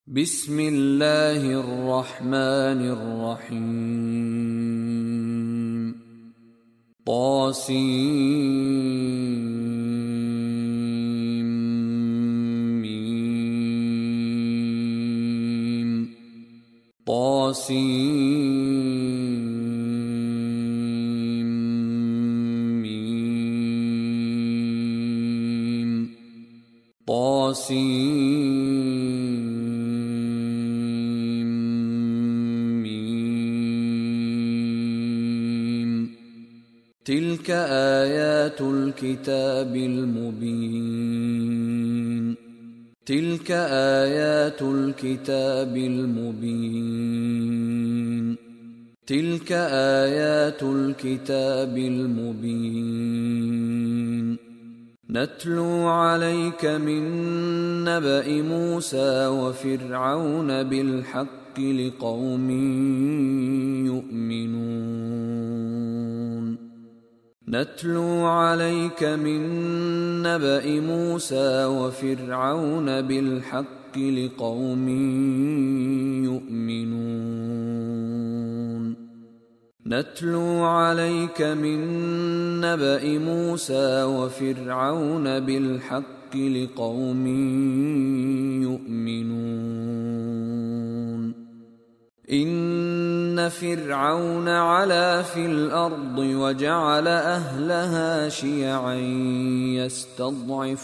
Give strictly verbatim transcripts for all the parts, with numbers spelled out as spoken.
بسم الله الرحمن الرحيم. طاسيم طاسيم طاسيم تلك آيات الكتاب المبين تلك آيات الكتاب المبين تلك آيات الكتاب المبين نتلو عليك من نبأ موسى وفرعون بالحق لقوم يؤمنون نتلو عليك من نبأ موسى وفرعون بالحق لقوم يؤمنون نتلو عليك من نبأ موسى وفرعون بالحق لقوم يؤمنون إن فرعون علا في الأرض وجعل أهلها شيعا يستضعف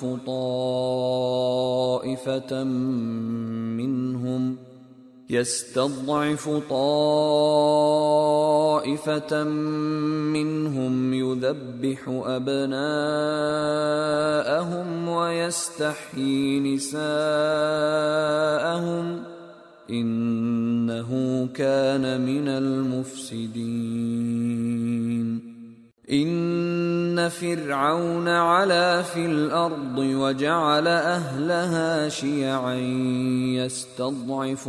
طائفة منهم يستضعف طائفة منهم يذبح أبناءهم ويستحيي نساءهم إنه كان من المفسدين إن فرعون علا في الأرض وجعل أهلها شيعا يستضعف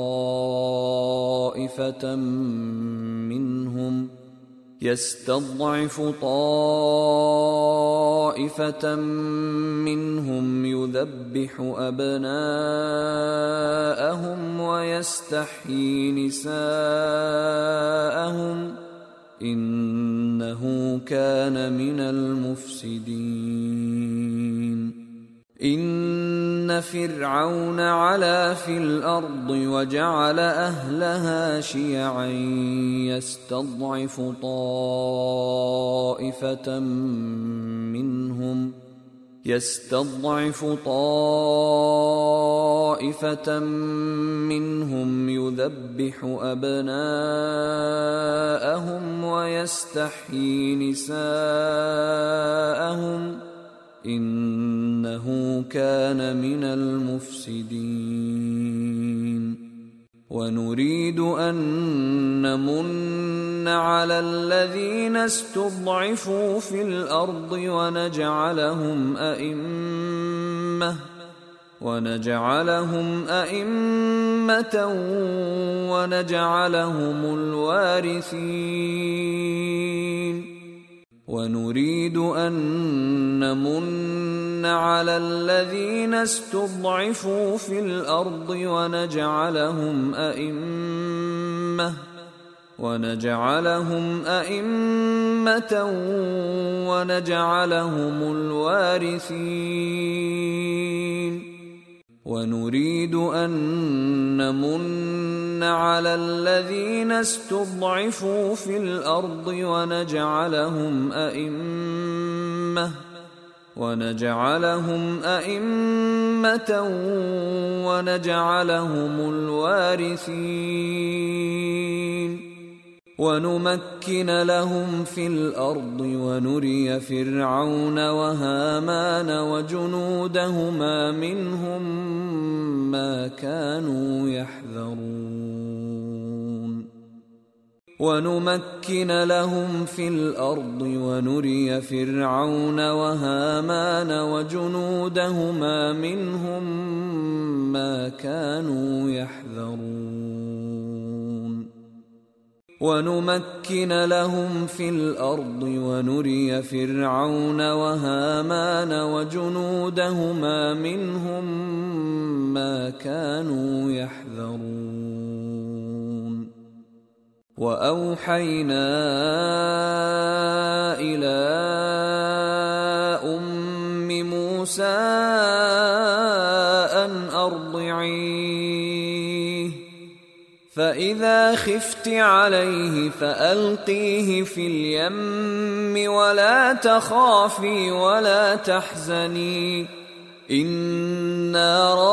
طائفة منهم يستضعف طائفة منهم يذبح أبناءهم ويستحيي نساءهم إنه كان من المفسدين إن فرعون علا في الأرض وجعل أهلها شيعا يستضعف طائفة منهم يستضعف طائفة منهم يذبح أبناءهم ويستحيي نساءهم إنه كان من المفسدين ونريد أن نمن على الذين استضعفوا في الأرض ونجعلهم أئمة ونجعلهم أئمة ونجعلهم الوارثين ونريد أن نمن على الذين استضعفوا في الأرض ونجعلهم أئمة ونجعلهم أئمة ونجعلهم الوارثين ونريد أن نمن على الذين استضعفوا في الأرض ونجعلهم أئمة ونجعلهم أئمة ونجعلهم الوارثين ونمكن لهم في الأرض ونري فرعون وهامان وجنودهما منهم ما كانوا يحذرون ونمكن لهم في الأرض ونري فرعون وهامان وجنودهما منهم ما كانوا يحذرون ونمكن لهم في الأرض ونري فرعون وهامان وجنودهما منهم ما كانوا يحذرون وأوحينا إلى أم موسى أن أرضعيه فإذا خفت عليه فألقيه في اليم ولا تخافي ولا تحزني إنا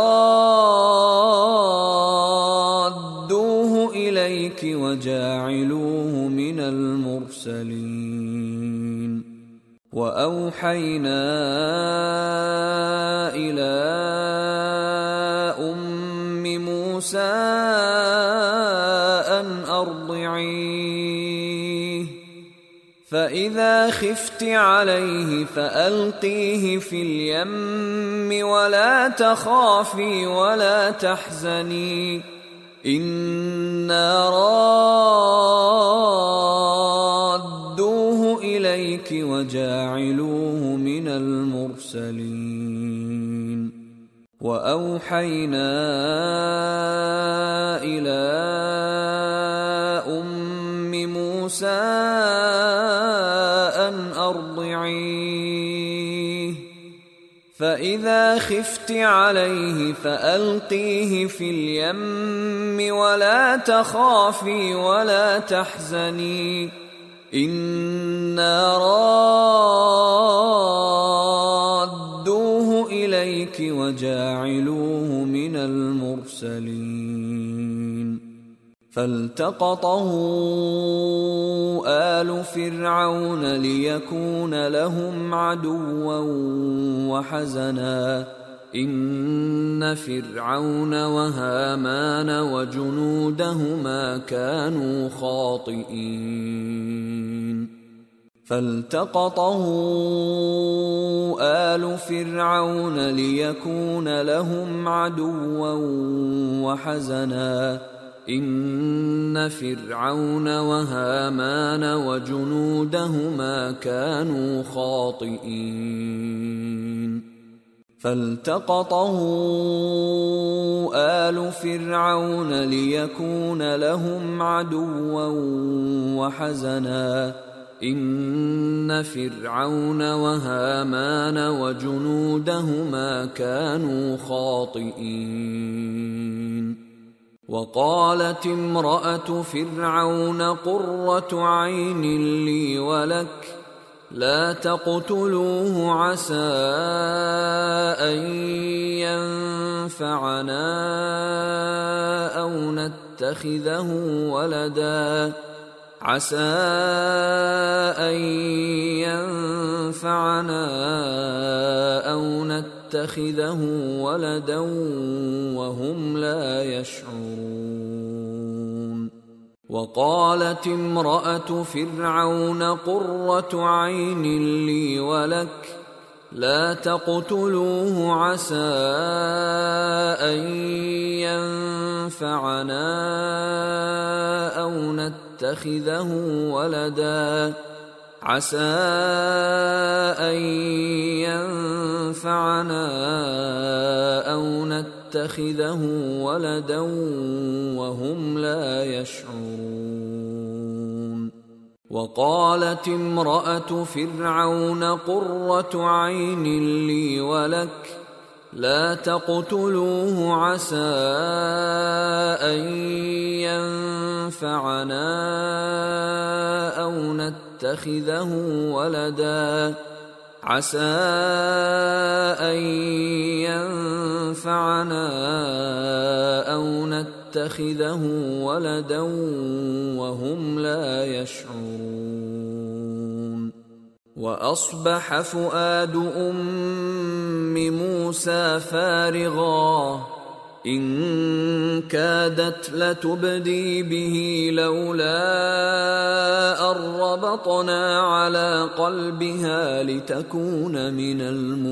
رادوه إليك وجاعلوه من المرسلين وأوحينا إلى أم موسى أن أرضعيه فإذا خفت عليه فألقيه في اليم ولا تخافي ولا تحزني إنا رادوه إليك وجاعلوه من المرسلين وأوحينا إلى أم موسى أن أرضعيه فإذا خفت عليه فألقيه في اليم ولا تخافي ولا تحزني إنا رادوه إليك وجاعلوه من المرسلين فالتقطه آل فرعون ليكون لهم عدوا وحزنا إن فرعون وهامان وجنودهما كانوا خاطئين فالتقطه آل فرعون ليكون لهم عدوا وحزنا إن فرعون وهامان وجنودهما كانوا خاطئين فالتقطه آل فرعون ليكون لهم عدوا وحزنا إن فرعون وهامان وجنودهما كانوا خاطئين وقالت امرأة فرعون قرة عين لي ولك لا تقتلوه عسى أن ينفعنا أو نتخذه ولدا عسى أن ينفعنا أو نتخذه ولدا وهم لا يشعرون وقالت امرأة فرعون قرة عين لي ولك لا تقتلوه عسى أن ينفعنا أو نتخذه ولدا عسى أن ينفعنا أو نتخذه ولدا وهم لا يشعرون وقالت امرأة فرعون قرة عين لي ولك لا تقتلوه عسى أن ينفعنا أو نتخذه ولدا عسى أن ينفعنا أو نتخذه ولدا وهم لا يشعرون وأصبح فؤاد أم موسى فارغا إن كادت لتبدي به لولا أن ربطنا على قلبها لتكون من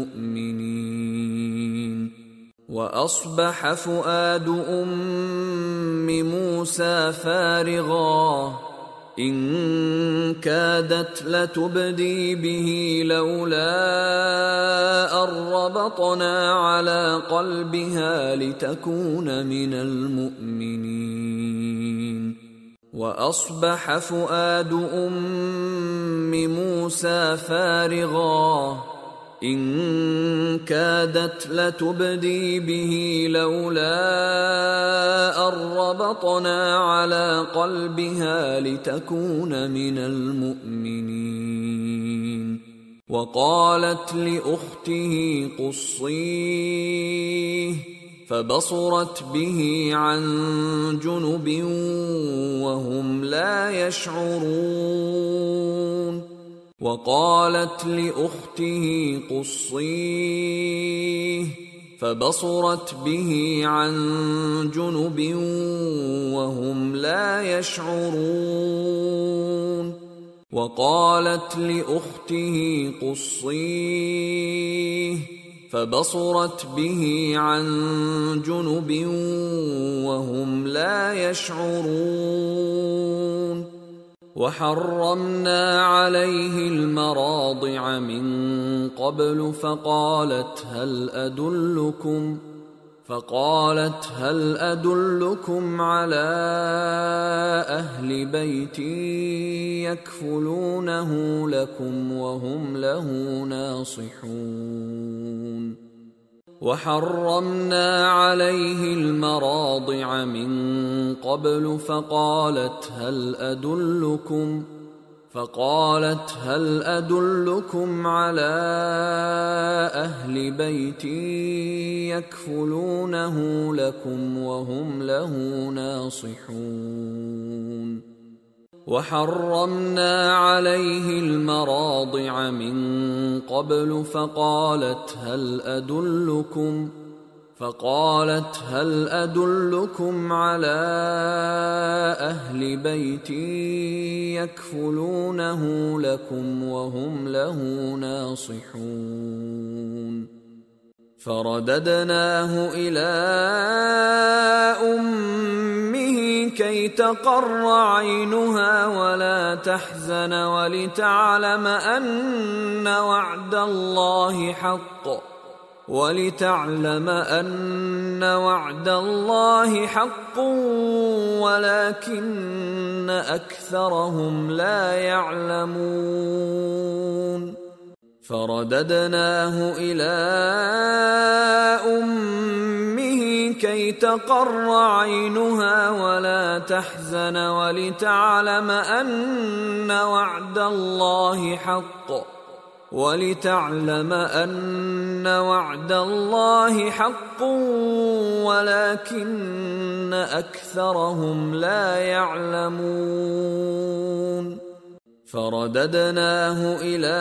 المؤمنين وأصبح فؤاد أم موسى فارغا إن كادت لتبدي به لولا أن ربطنا على قلبها لتكون من المؤمنين وأصبح فؤاد أم موسى فارغا إن كادت لتبدي به لولا أن ربطنا على قلبها لتكون من المؤمنين وقالت لأخته قصيه فبصرت به عن جنب وهم لا يشعرون وقالت لأخته قصيه فبصرت به عن جنب وهم لا يشعرون وقالت لأخته قصيه فبصرت به عن جنب وهم لا يشعرون وحرمنا عليه المراضع من قبل فقالت هل أدلكم فقالت هل أدلكم على أهل بيت يكفلونه لكم وهم له ناصحون وحرمنا عليه المراضع من قبل فقالت هل أدلكم فقالت هل أدلكم على أهل بيت يكفلونه لكم وهم له ناصحون وحرمنا عليه المراضع من قبل فقالت هل أدلكم فقالت هل أدلكم على أهل بيت يكفلونه لكم وهم له ناصحون فرددناه إلى أمه كي تقر عينها ولا تحزن ولتعلم أن وعد الله حق ولتعلم أن وعد الله حق ولكن أكثرهم لا يعلمون فرددناه إلى أمه كي تقر عينها ولا تحزن ولتعلم أن وعد الله حق ولتعلم أن وعد الله حق ولكن أكثرهم لا يعلمون فرددناه إلى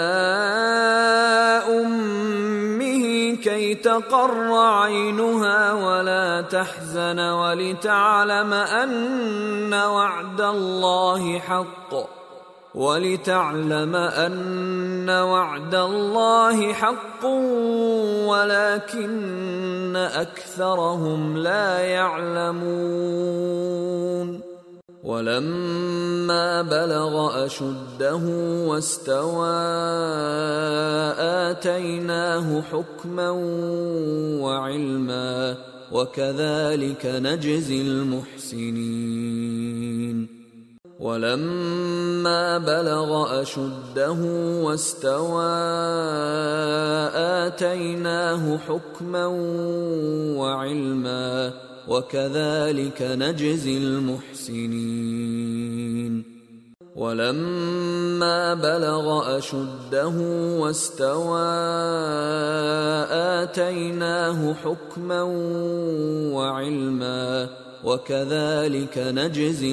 أمه كي تقر عينها ولا تحزن ولتعلم أن وعد الله حق ولتعلم أن وعد الله حق ولكن أكثرهم لا يعلمون ولما بلغ أشده واستوى آتيناه حكما وعلما وكذلك نجزي المحسنين ولما بلغ أشده واستوى آتيناه حكما وعلما وكذلك نجزي المحسنين ولما بلغ أشده واستوى آتيناه حكما وعلما وكذلك نجزي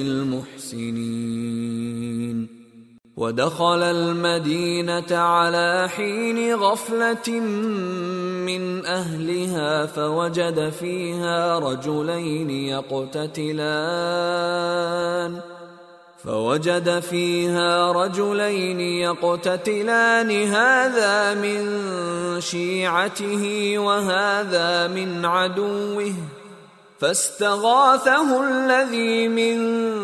المحسنين ودخل المدينة على حين غفلة من أهلها فوجد فيها رجلين يقتتلان فوجد فيها رجلين يقتتلان هذا من شيعته وهذا من عدوه فاستغاثه الذي من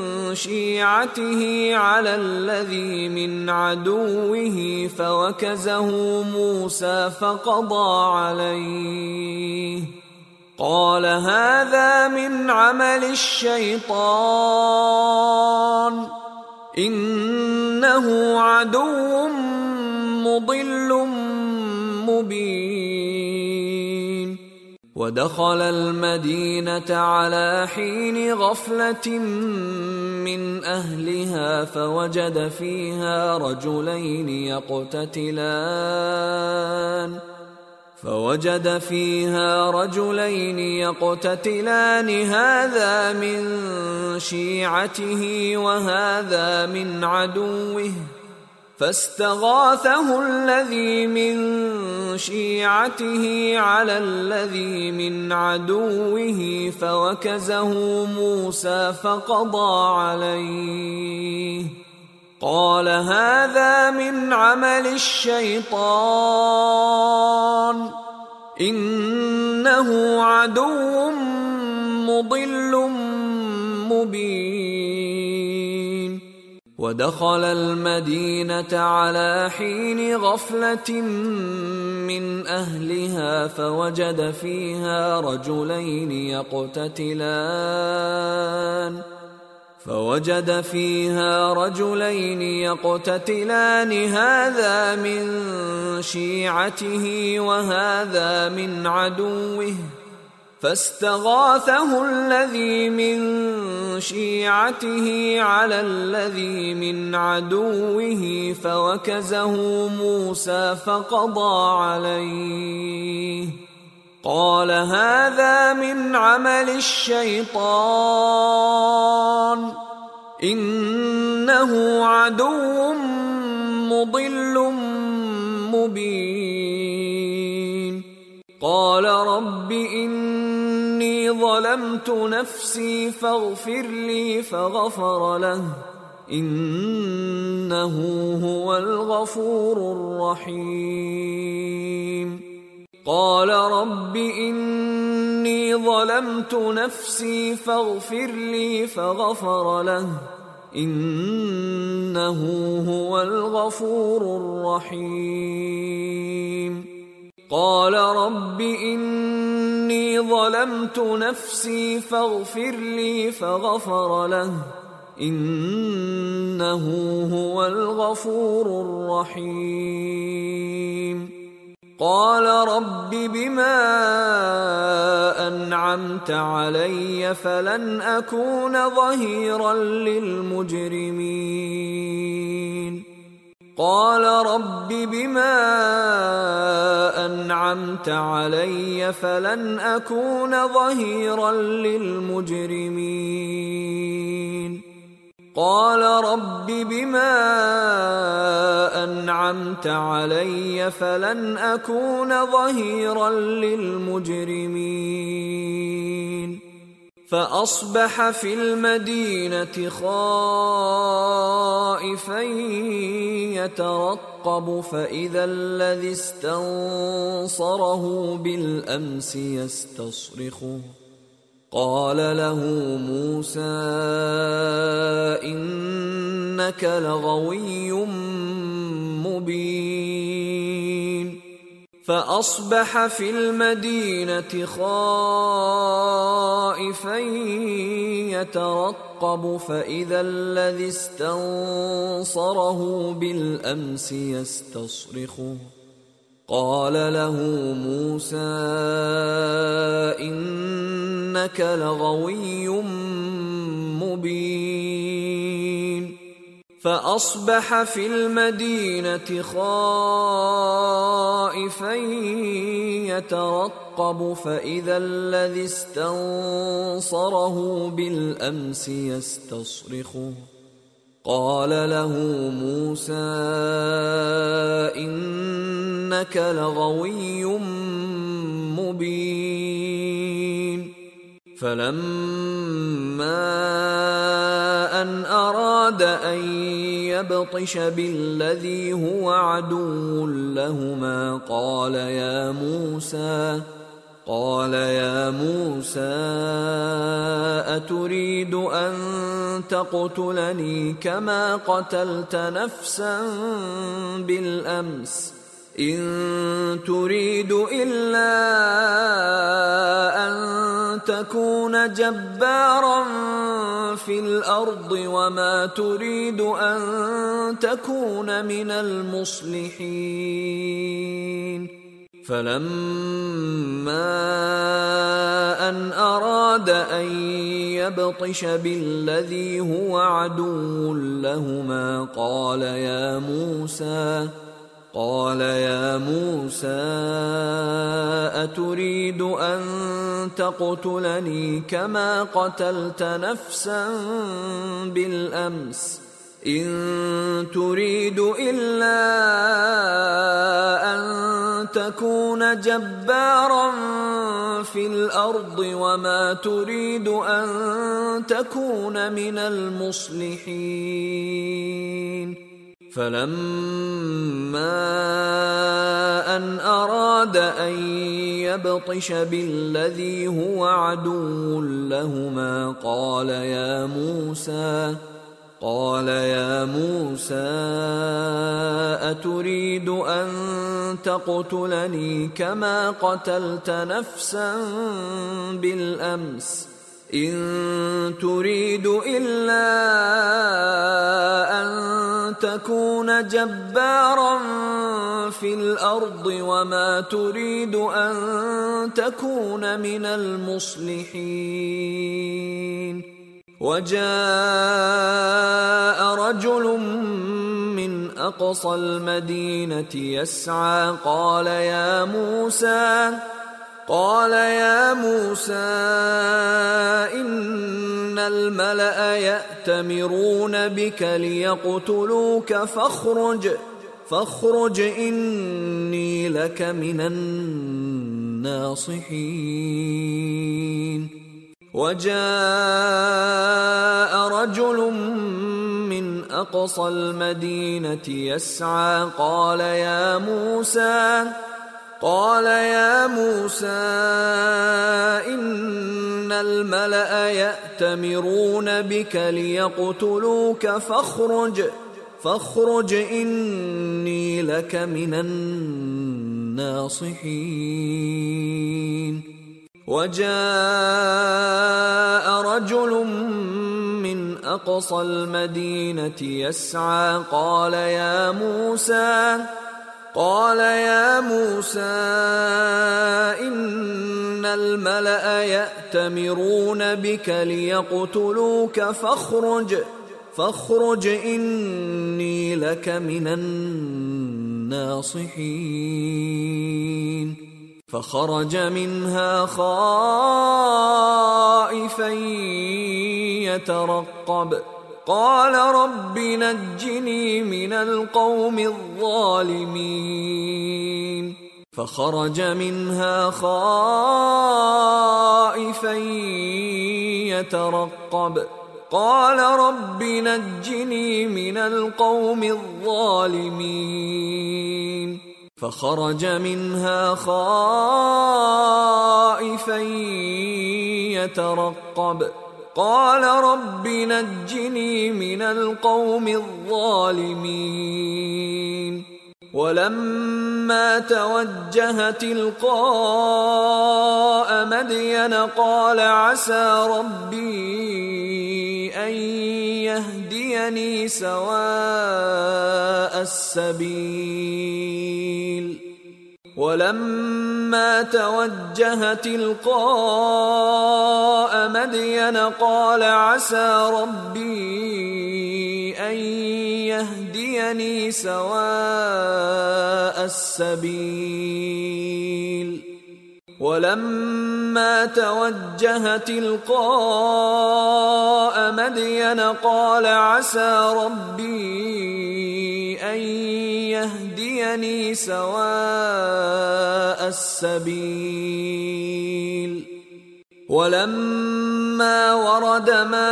شيعته على الذي من عدوه فوكزه موسى فقضى عليه قال هذا من عمل الشيطان إنه عدو مضل مبين. ودخل المدينة على حين غفلة من أهلها فوجد فيها رجلين يقتتلان فوجد فيها رجلين يقتتلان هذا من شيعته وهذا من عدوه فاستغاثه الذي من شيعته على الذي من عدوه فوكزه موسى فقضى عليه قال هذا من عمل الشيطان إنه عدو مضل مبين. ودخل المدينة على حين غفلة من أهلها فوجد فيها رجلين يقتتلان فوجد فيها رجلين يقتتلان هذا من شيعته وهذا من عدوه فاستغاثه الذي من شيعته على الذي من عدوه فوكزه موسى فقضى عليه قال هذا من عمل الشيطان إنه عدو مضل مبين. قال رب إني ظلمت نفسي فاغفر لي فغفر له إنه هو الغفور الرحيم. قال رب إني ظلمت نفسي فاغفر لي فغفر له إنه هو الغفور الرحيم. قال رب إني ظلمت نفسي فاغفر لي فغفر له إنه هو الغفور الرحيم. قال رب بما أنعمت علي فلن أكون ظهيرا للمجرمين. قال رب بما أنعمت علي فلن أكون ظهيرا للمجرمين. قال رب بما أنعمت علي فلن أكون ظهيرا للمجرمين. فأصبح في المدينة خائفا يترقب فإذا الذي استنصره بالأمس يستصرخه قال له موسى إنك لغوي مبين. فأصبح في المدينة خائفا يترقب فإذا الذي استنصره بالأمس يستصرخه قال له موسى إنك لغوي مبين. فأصبح في المدينة خائفا يترقب فإذا الذي استنصره بالأمس يستصرخه قال له موسى إنك لغوي مبين. فلما أن أراد أن يبطش بالذي هو عدو لهما قال يا موسى قال يا موسى أتريد أن تقتلني كما قتلت نفسا بالأمس إن تريد إلا أن تكون جبارا في الأرض وما تريد أن تكون من المصلحين فلما أن أراد أن يبطش بالذي هو عدو لهما قال يا موسى قال يا موسى أتريد أن تقتلني كما قتلت نفسا بالأمس إن تريد إلا أن تكون جبارا في الأرض وما تريد أن تكون من المصلحين فلما أن أراد أن يبطش بالذي هو عدو لهما قال يا موسى قال يا موسى أتريد أن تقتلني كما قتلت نفسا بالأمس إن تريد إلا أن تكون جبارا في الأرض وما تريد أن تكون من المصلحين وجاء رجل من أقصى المدينة يسعى قال يا موسى قال يا موسى إن الملأ يأتمرون بك ليقتلوك فاخرج فاخرج إني لك من الناصحين وجاء رجل من أقصى المدينة يسعى قال يا موسى قال يا موسى إن الملأ يأتمرون بك ليقتلوك فاخرج فاخرج إني لك من الناصحين وجاء رجل من أقصى المدينة يسعى قال يا موسى قال يا موسى إن الملأ يأتمرون بك ليقتلوك فاخرج فاخرج إني لك من الناصحين فخرج منها خائفا يترقب قال رب نجني من القوم الظالمين فخرج منها خائفا يترقب قال رب نجني من القوم الظالمين فخرج منها خائفا يترقب قال رب نجني من القوم الظالمين ولما توجه تلقاء مدين قال عسى ربي أن يهديني سواء السبيل ولما توجه تلقاء مدين قال عسى ربي أن يهديني سواء السبيل ولما توجه تلقاء مدين قال عسى ربي أن يهديني سواء السبيل ولما ورد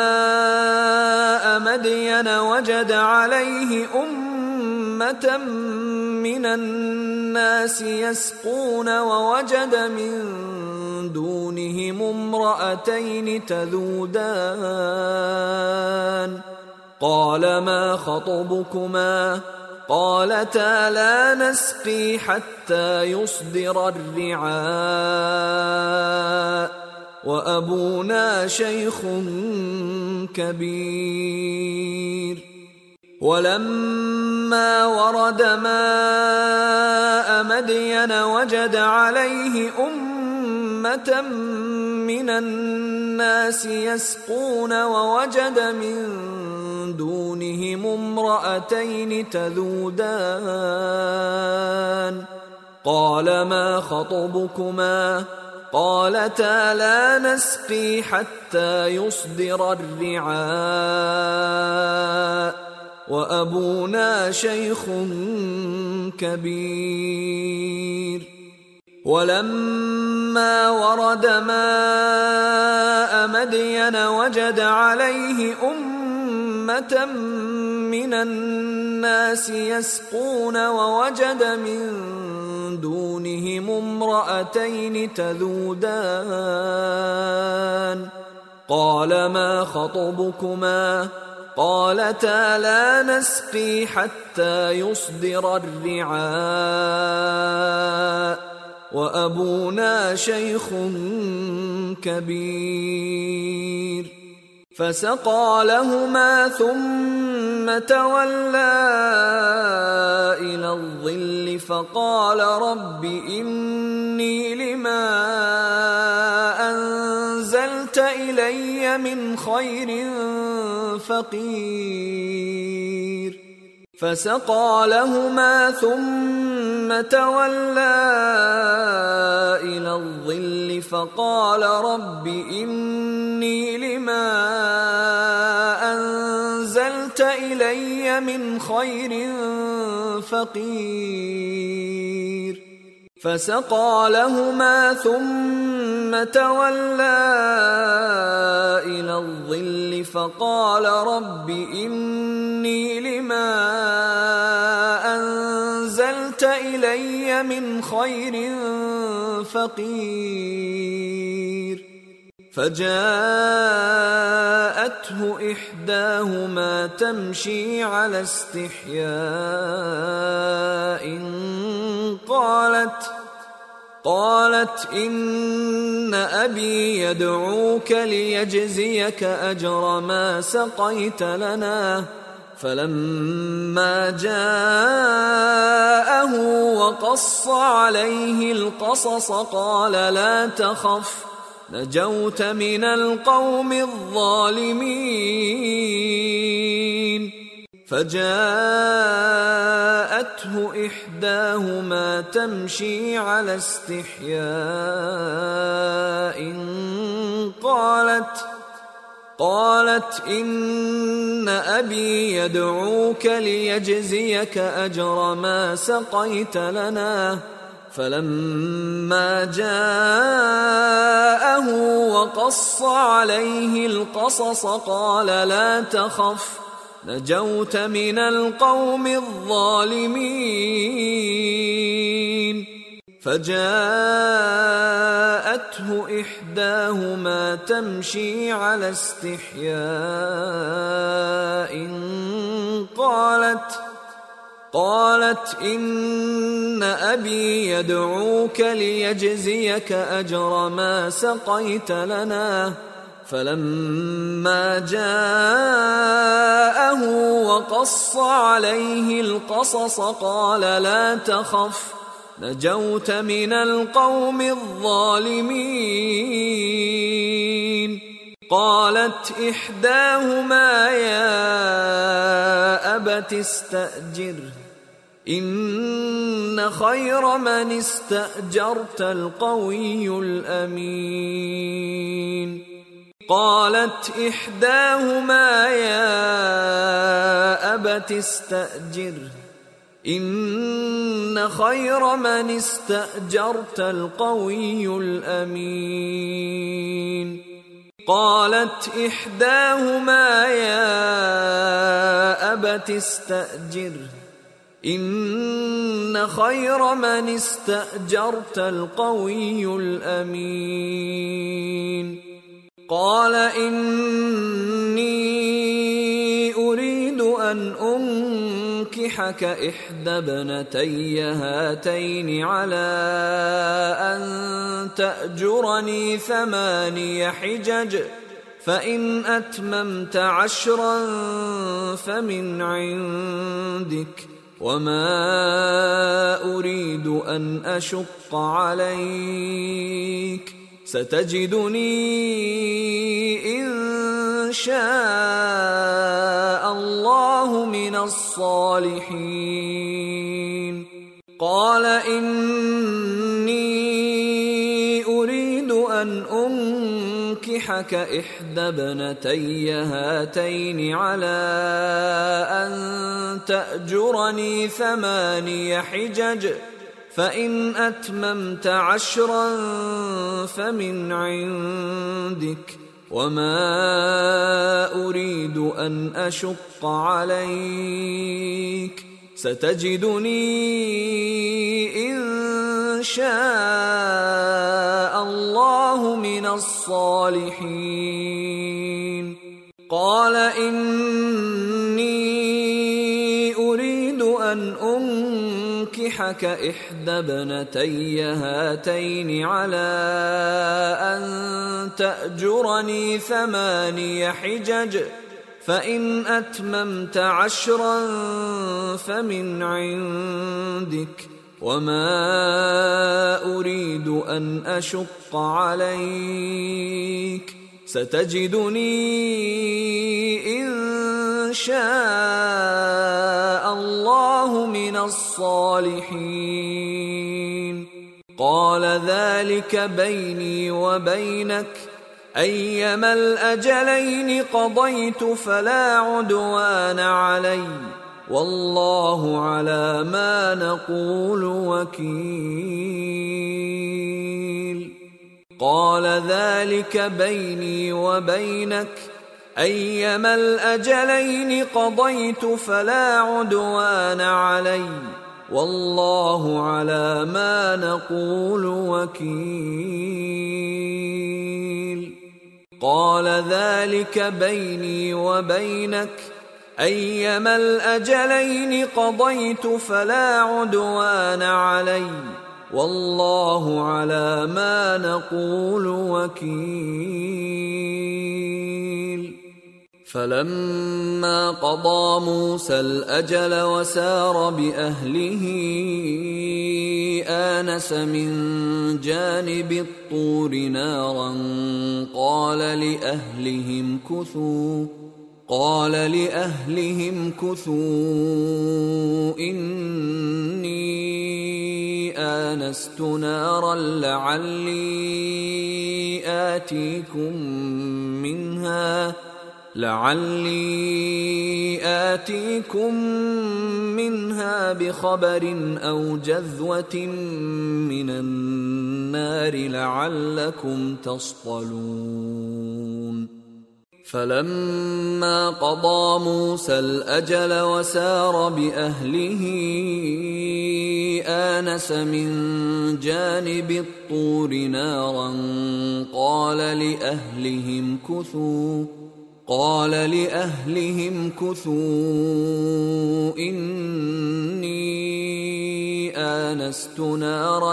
ماء مدين وجد عليه أمة من الناس يسقون ووجد من دونهم امرأتين تذودان قال ما خطبكما قالتا لا نسقي حتى يصدر الرعاء وأبونا شيخ كبير ولما ورد ماء مدين وجد عليه أمة من الناس يسقون ووجد من دونهم امرأتين تذودان قال ما خطبكما قالتا لا نسقي حتى يصدر الرعاء وأبونا شيخ كبير ولما ورد ماء مدين وجد عليه أمة من الناس يسقون ووجد من دونهم امرأتين تذودان قال ما خطبكما قالتا لا نسقي حتى يصدر الرعاء وأبونا شيخ كبير فسقى لهما ثم تولى إلى الظل فقال رب إني لما أنزلت إلي من خير فقير فسقى لهما ثم تولى إلى الظل فقال رب إني لما أنزلت إلي من خير فقير فسقى لهما ثم تولى إلى الظل فقال رب إني لما أنزلت إلي من خير فقير فجاءته إحداهما تمشي على استحياء قالت قالت إن أبي يدعوك ليجزيك أجر ما سقيت لنا فلما جاءه وقص عليه القصص قال لا تخف نجوت من القوم الظالمين فجاءته إحداهما تمشي على استحياء قالت قالت إن أبي يدعوك ليجزيك أجر ما سقيت لنا فلما جاءه وقص عليه القصص قال لا تخف نجوت من القوم الظالمين فجاءته إحداهما تمشي على استحياء قالت قالت إن أبي يدعوك ليجزيك أجر ما سقيت لنا فلما جاءه وقص عليه القصص قال لا تخف نجوت من القوم الظالمين قالت إحداهما يا أبت استأجره إن خير من استأجرت القوي الأمين قالت إحداهما يا أبت استأجره إن خير من استأجرت القوي الأمين قالت إحداهما يا أبت استأجره إن خير من استأجرت القوي الأمين. قال إني أريد أن أنكحك إحدى ابنتي هاتين على أن تأجرني ثماني حجج، فإن أتممت عشرا فمن عندك، وما أريد أن أشق عليك، ستجدني إن شاء الله من الصالحين. قال إني أريد أن أنكحك إحدى ابنتي هاتين على أن تأجرني ثماني حجج، فإن أتممت عشرا فمن عندك، وما أريد أن أشق عليك، ستجدني إن شاء الله من الصالحين. قال إني أريد أن أنكحك إحدى ابنتي هاتين على أن تأجرني ثماني حجج، فإن أتممت عشرا فمن عندك، وما أريد أن أشق عليك، ستجدني إن شاء الله من الصالحين. قال ذلك بيني وبينك، أيما الأجلين قضيت فلا عدوان علي، والله على ما نقول وكيل. قال ذلك بيني وبينك، أيما الأجلين قضيت فلا عدوان علي، والله على ما نقول وكيل. قال ذلك بيني وبينك، أيما الأجلين قضيت فلا عدوان علي، والله على ما نقول وكيل. فلما قضى موسى الأجل وسار بأهله آنس من جانب الطور نارا، قال لأهلهم كثوا قال لأهلهم كثوا إني آنست نارا لعلي آتيكم منها لعلي آتيكم منها بخبر أو جذوة من النار لعلكم تصطلون. فلما قضى موسى الأجل وسار بأهله آنس من جانب الطور نارا، قال لأهلهم كثوا قال لأهلهم كثوا إني آنست نارا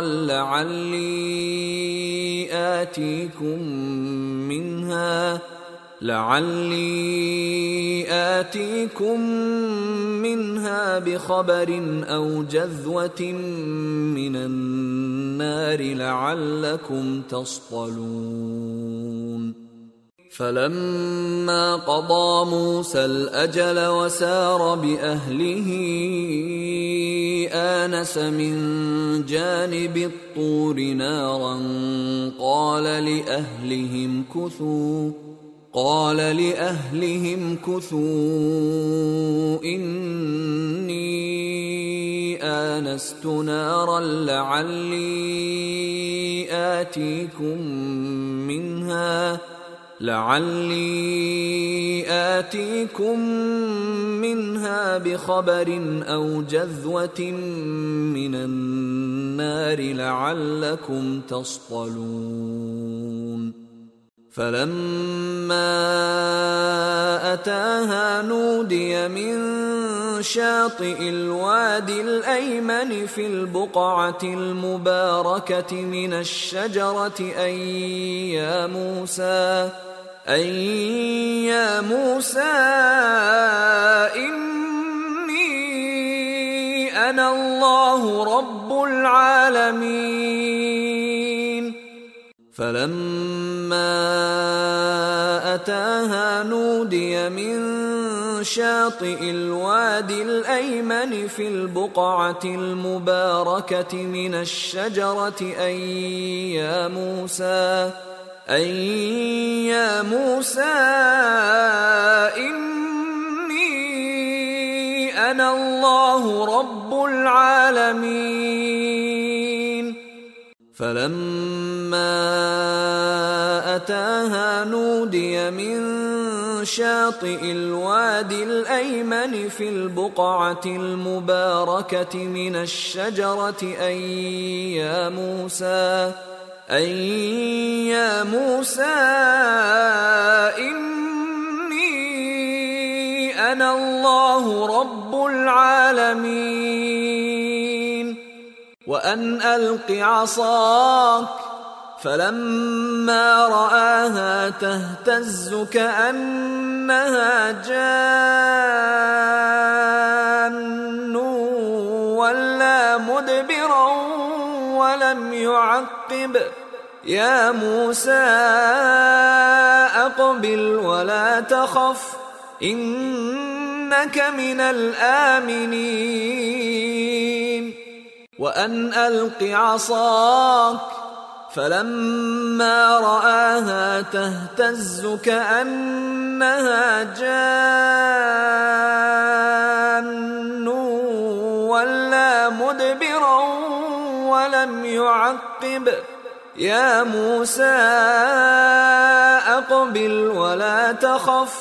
لعلي آتيكم منها لعلي آتيكم منها بخبر أو جذوة من النار لعلكم تصطلون. فلما قضى موسى الأجل وسار بأهله آنس من جانب الطور نارا، قال لأهلهم كثوا قال لأهلهم كثوا إني آنست نارا لعلي آتيكم منها لعلي آتيكم منها بخبر أو جذوة من النار لعلكم تصطلون. فلما أتاها نودي من شاطئ الوادي الأيمن في البقعة المباركة من الشجرة أن يا موسى أن يا موسى إني أنا الله رب العالمين. فلما أتاها نودي من شاطئ الوادي الأيمن في البقعة المباركة من الشجرة أن يا موسى أن يا موسى إني أنا الله رب العالمين. فلما أتاها نودي من شاطئ الوادي الأيمن في البقعة المباركة من الشجرة أن يا موسى أن يا موسى إني أنا الله رب العالمين. وأن ألق عصاك فلما رآها تهتز كأنها جان ولا مدبرا ولم يعقب يا موسى أقبل ولا تخف إنك من الآمنين. وأن ألق عصاك فلما رآها تهتز كأنها جان ولا مدبرا ولم يعقب يا موسى أقبل ولا تخف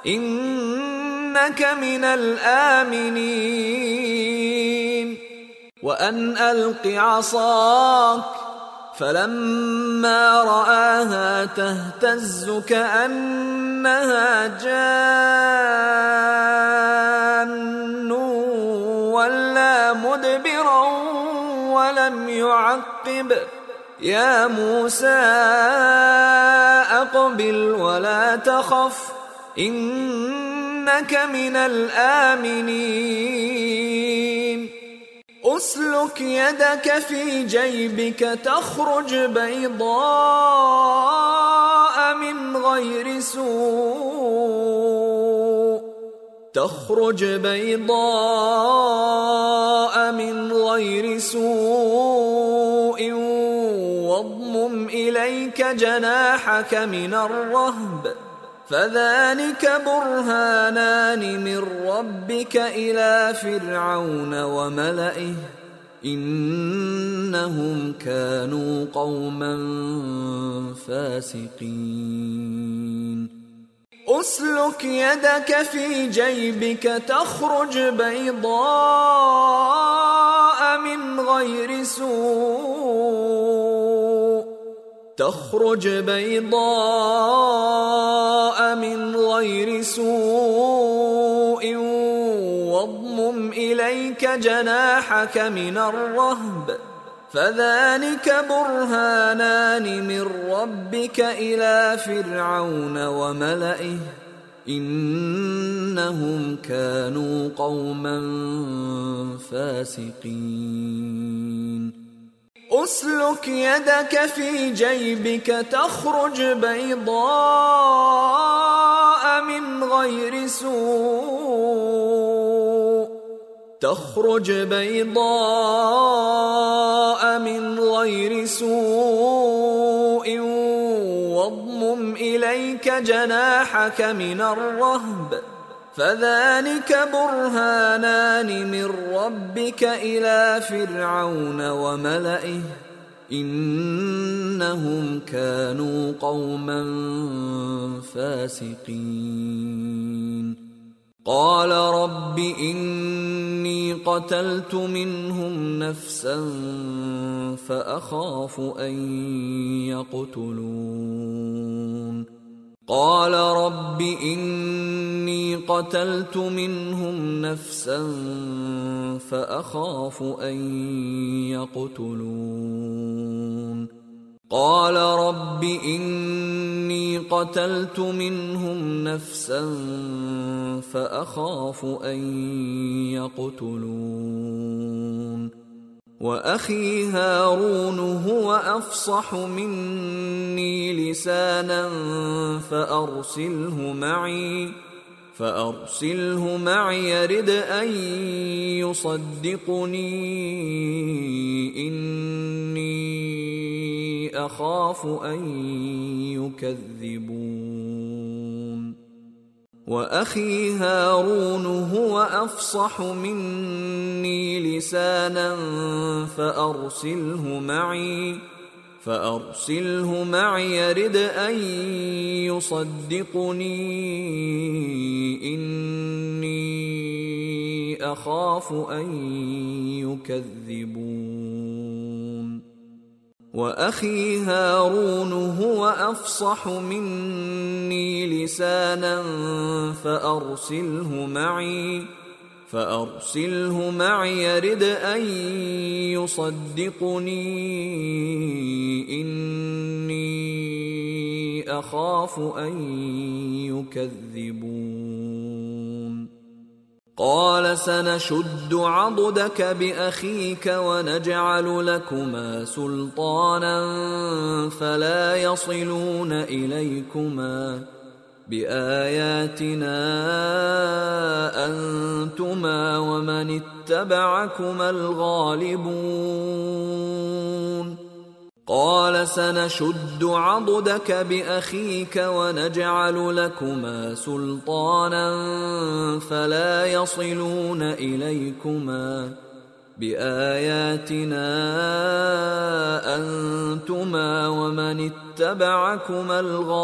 إنك من الآمنين. وأن ألق عصاك فلما رآها تهتز كأنها جان ولا مدبرا ولم يعقب يا موسى أقبل ولا تخف إنك من الآمنين. أسلك يدك في جيبك تخرج بيضاء من غير سوء تخرج بيضاء من غير سوء واضمم إليك جناحك من الرهب فذلك برهانان من ربك إلى فرعون وملئه إنهم كانوا قوما فاسقين. أسلك يدك في جيبك تخرج بيضاء من غير سوء تخرج بيضاء من غير سوء واضمم إليك جناحك من الرهب فذلك برهانان من ربك إلى فرعون وملئه إنهم كانوا قوما فاسقين. أسلك يدك في جيبك تخرج بيضاء من غير سوء تخرج بيضاء من غير سوء واضمم إليك جناحك من الرهب فذلك برهانان من ربك إلى فرعون وملئه إنهم كانوا قوما فاسقين. قال رب إني قتلت منهم نفسا فأخاف أن يقتلون. قال رب إني قتلت منهم نفسا فأخاف أن يقتلون. قال رب إني قتلت منهم نفسا فأخاف أن يقتلون. وأخي هارون هو أفصح مني لسانا فأرسله معي فأرسله معي يرد أن يصدقني إني أخاف أن يكذبون. وأخي هارون هو أفصح مني لسانا فأرسله معي فأرسله معي يرد أن يصدقني إني أخاف أن يكذبون. وأخي هارون هو أفصح مني لسانا فأرسله معي فأرسله معي يرد أن يصدقني إني أخاف أن يكذبون. قال سنشد عضدك بأخيك ونجعل لكما سلطانا فلا يصلون إليكما بآياتنا أنتما ومن اتبعكما الغالبون. قال سنشد عضدك بأخيك ونجعل لكما سلطانا فلا يصلون إليكما بآياتنا أنتما ومن اتبعكما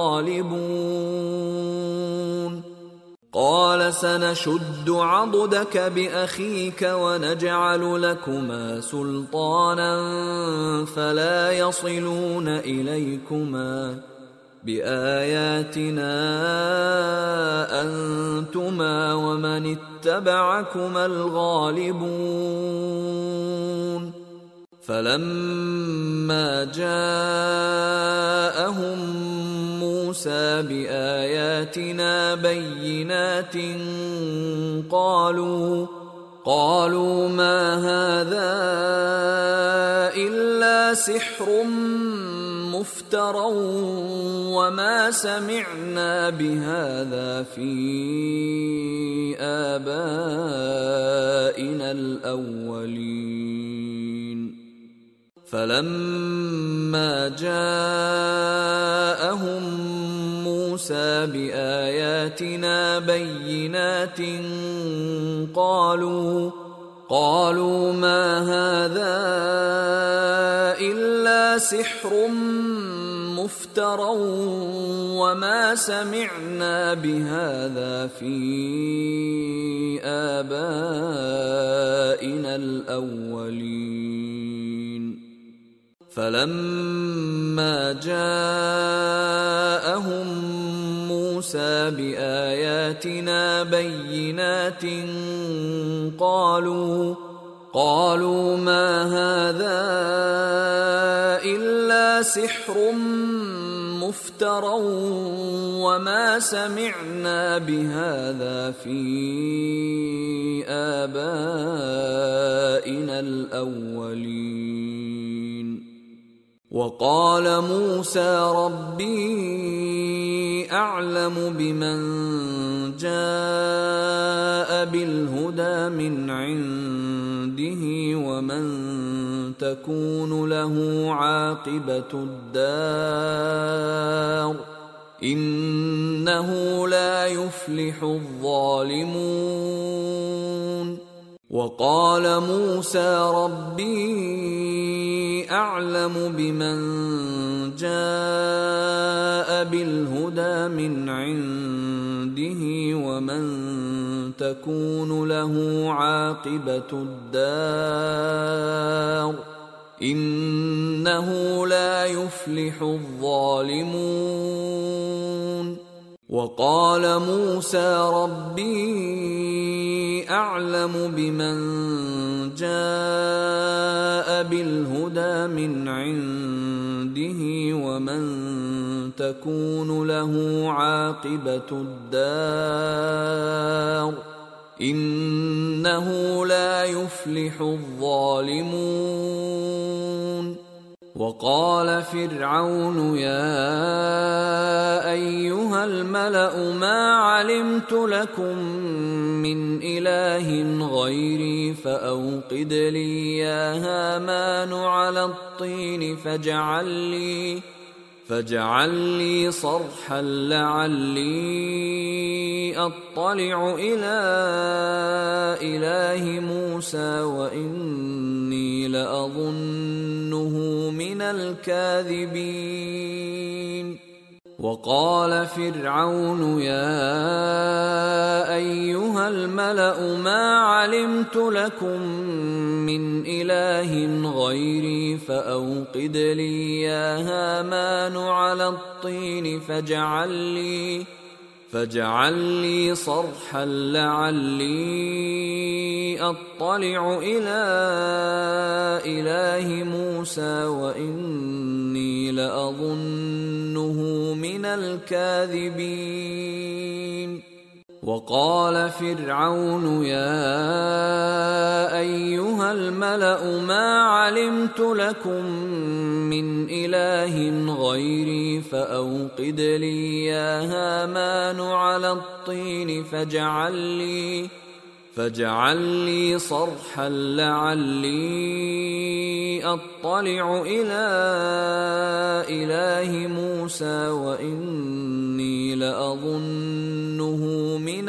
الغالبون. قال سنشد عضدك بأخيك ونجعل لكما سلطانا فلا يصلون إليكما بآياتنا أنتما ومن اتبعكما الغالبون. فلما جاءهم موسى بآياتنا بينات قالوا قالوا ما هذا إلا سحر مفترى وما سمعنا بهذا في آبائنا الأولين. فلما جاءهم موسى بآياتنا بينات قالوا قالوا ما هذا إلا سحر مفترى وما سمعنا بهذا في آبائنا الأولين. فلما جاءهم موسى بآياتنا بينات قالوا قالوا ما هذا إلا سحر مفترى وما سمعنا بهذا في آبائنا الأولين. وقال موسى ربي أعلم بمن جاء بالهدى من عنده ومن تكون له عاقبة الدار إنه لا يفلح الظالمون. وقال موسى ربي أعلم بمن جاء بالهدى من عنده ومن تكون له عاقبة الدار إنه لا يفلح الظالمون. وقال موسى ربي أعلم بمن جاء بالهدى من عنده ومن تكون له عاقبة الدار إنه لا يفلح الظالمون. وقال فرعون يا أيها الملأ ما علمت لكم من إله غيري فأوقد لي يا هامان على الطين فاجعل لي فاجعل لي صرحا لعلي أطلع إلى إله موسى وإني لأظنه من الكاذبين. وقال فرعون يا أيها الملأ ما علمت لكم من إله غيري فأوقد لي يا هامان على الطين فاجعل لي فاجعل لي صرحا لعلي أطلع إلى إله موسى وإني لأظنه من الكاذبين. وقال فرعون يا أيها الملأ ما علمت لكم من إله غيري فأوقد لي يا هامان على الطين فاجعل لي فاجعل لي صرحا لعلي أطلع إلى إله موسى وإني لأظنه من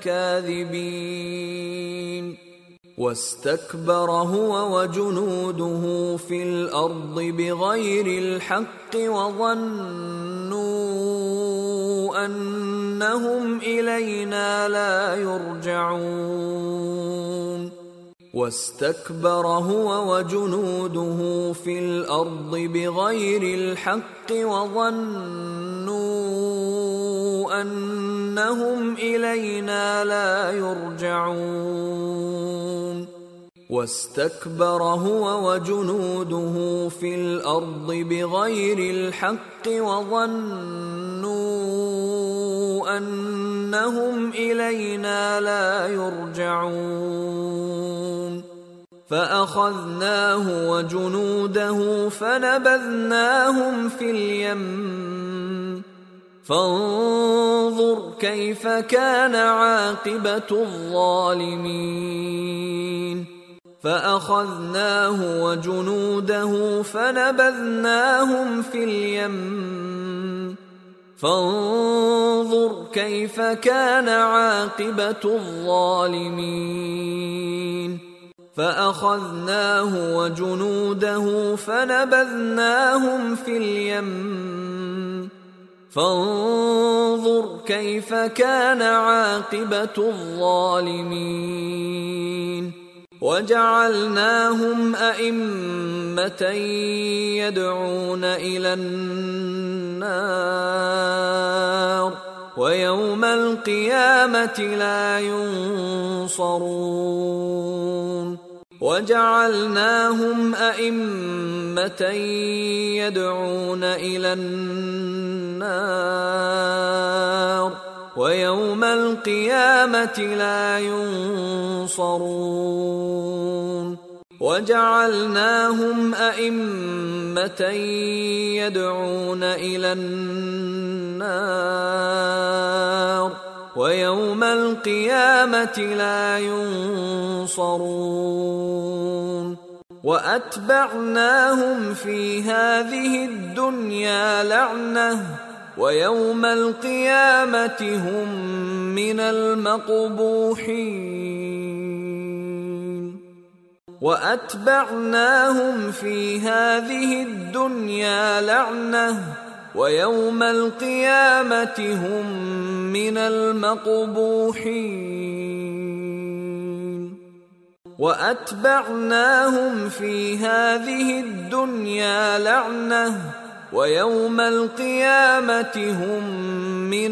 الكاذبين. واستكبر هو وجنوده في الأرض بغير الحق وظنوا أنهم إلينا لا يرجعون. واستكبر هو وجنوده في الأرض بغير الحق وظنوا أنهم إلينا لا يرجعون. واستكبر هو وجنوده في الأرض بغير الحق وظنوا أنهم إلينا لا يرجعون. فأخذناه وجنوده فنبذناهم في اليم فانظر كيف كان عاقبة الظالمين. فأخذناه وجنوده فنبذناهم في اليم فانظر كيف كان عاقبة الظالمين. فأخذناه وجنوده فنبذناهم في اليم فانظر كيف كان عاقبة الظالمين. وجعلناهم أئمة يدعون إلى النار ويوم القيامة لا ينصرون. وجعلناهم أئمة يدعون إلى النار ويوم القيامة لا ينصرون. وجعلناهم أئمة يدعون إلى النار ويوم القيامة لا ينصرون. وأتبعناهم في هذه الدنيا لعنة ويوم القيامة هم من المقبوحين. وأتبعناهم في هذه الدنيا لعنة ويوم القيامة هم من المقبوحين وأتبعناهم في هذه الدنيا لعنة ويوم القيامة هم من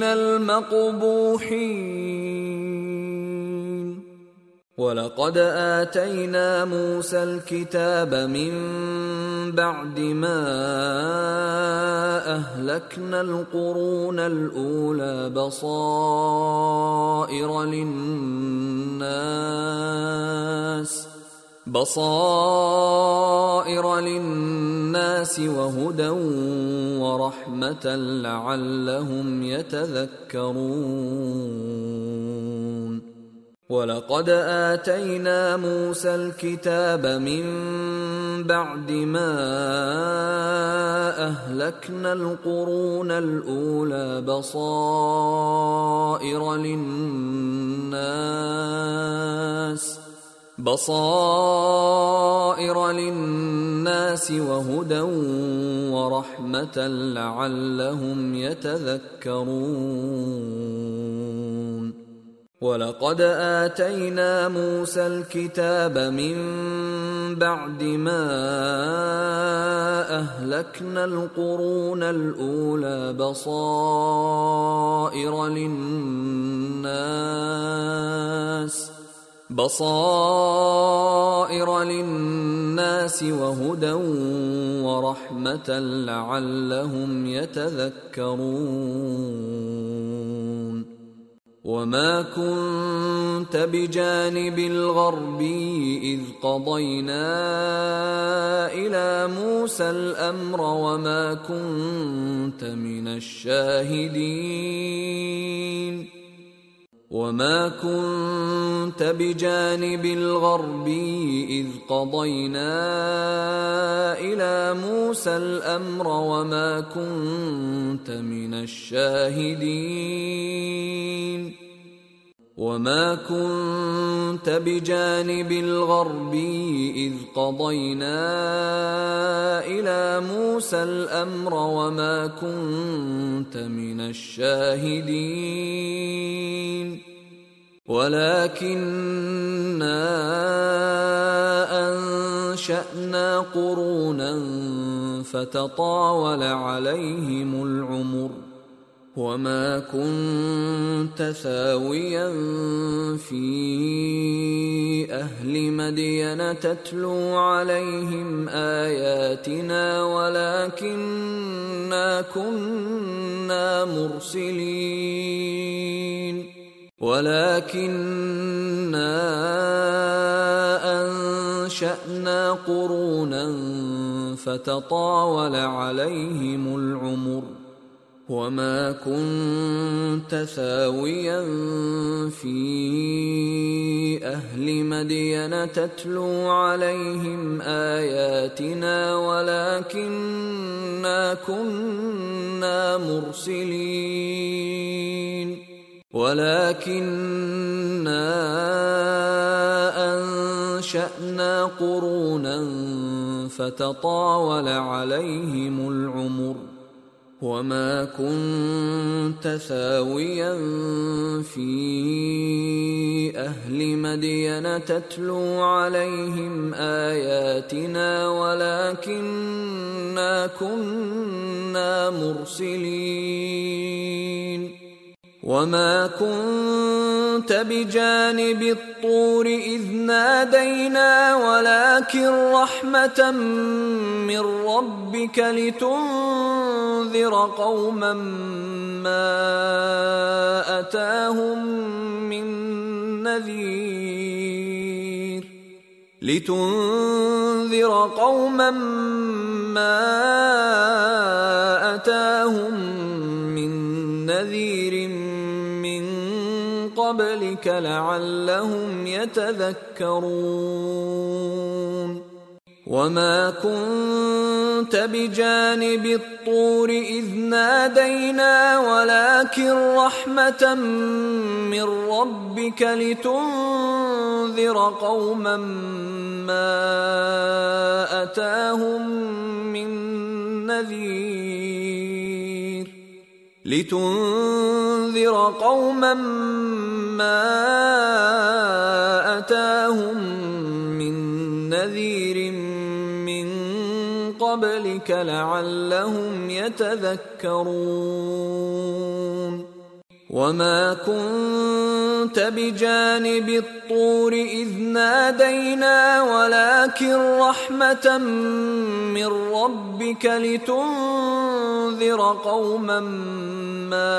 المقبوحين ولقد آتينا موسى الكتاب من بعد ما أهلكنا القرون الأولى بصائر للناس بصائر للناس وهدى ورحمة لعلهم يتذكرون ولقد آتينا موسى الكتاب من بعد ما أهلكنا القرون الأولى بصائر للناس بصائر للناس وهدى ورحمة لعلهم يتذكرون ولقد آتينا موسى الكتاب من بعد ما أهلكنا القرون الأولى بصائر للناس بصائر للناس وهدى ورحمة لعلهم يتذكرون وما كنت بجانب الغربي إذ قضينا إلى موسى الأمر وما كنت من الشاهدين وما كنت بجانب الغربي إذ قضينا إلى موسى الأمر وما كنت من الشاهدين وما كنت بجانب الغربي إذ قضينا إلى موسى الأمر وما كنت من الشاهدين ولكننا أنشأنا قرونا فتطاول عليهم العمر وما كنت ثاويا في أهل مدين تتلو عليهم آياتنا ولكننا كنا مرسلين ولكننا أنشأنا قرونا فتطاول عليهم العمر وما كنت ثاويا في أهل مدين تتلو عليهم آياتنا ولكننا كنا مرسلين ولكننا أنشأنا قرونا فتطاول عليهم العمر وما كنت ثاويا في أهل مدين تتلو عليهم آياتنا ولكننا كنا مرسلين وما كنت بجانب الطور إذ نادينا ولكن رحمة من ربك لتنذر قوما ما أتاهم من نذير لتنذر قوما ما أتاهم من نذير قبلك لعلهم يتذكرون وما كنت بجانب الطور إذ نادينا ولكن رحمة من ربك لتنذر قوما ما أتاهم من نذير لتنذر قوما ما أتاهم من نذير قبلك لعلهم يتذكرون وما كنت بجانب الطور إذ نادينا ولكن رحمة من ربك لتنذر قوما ما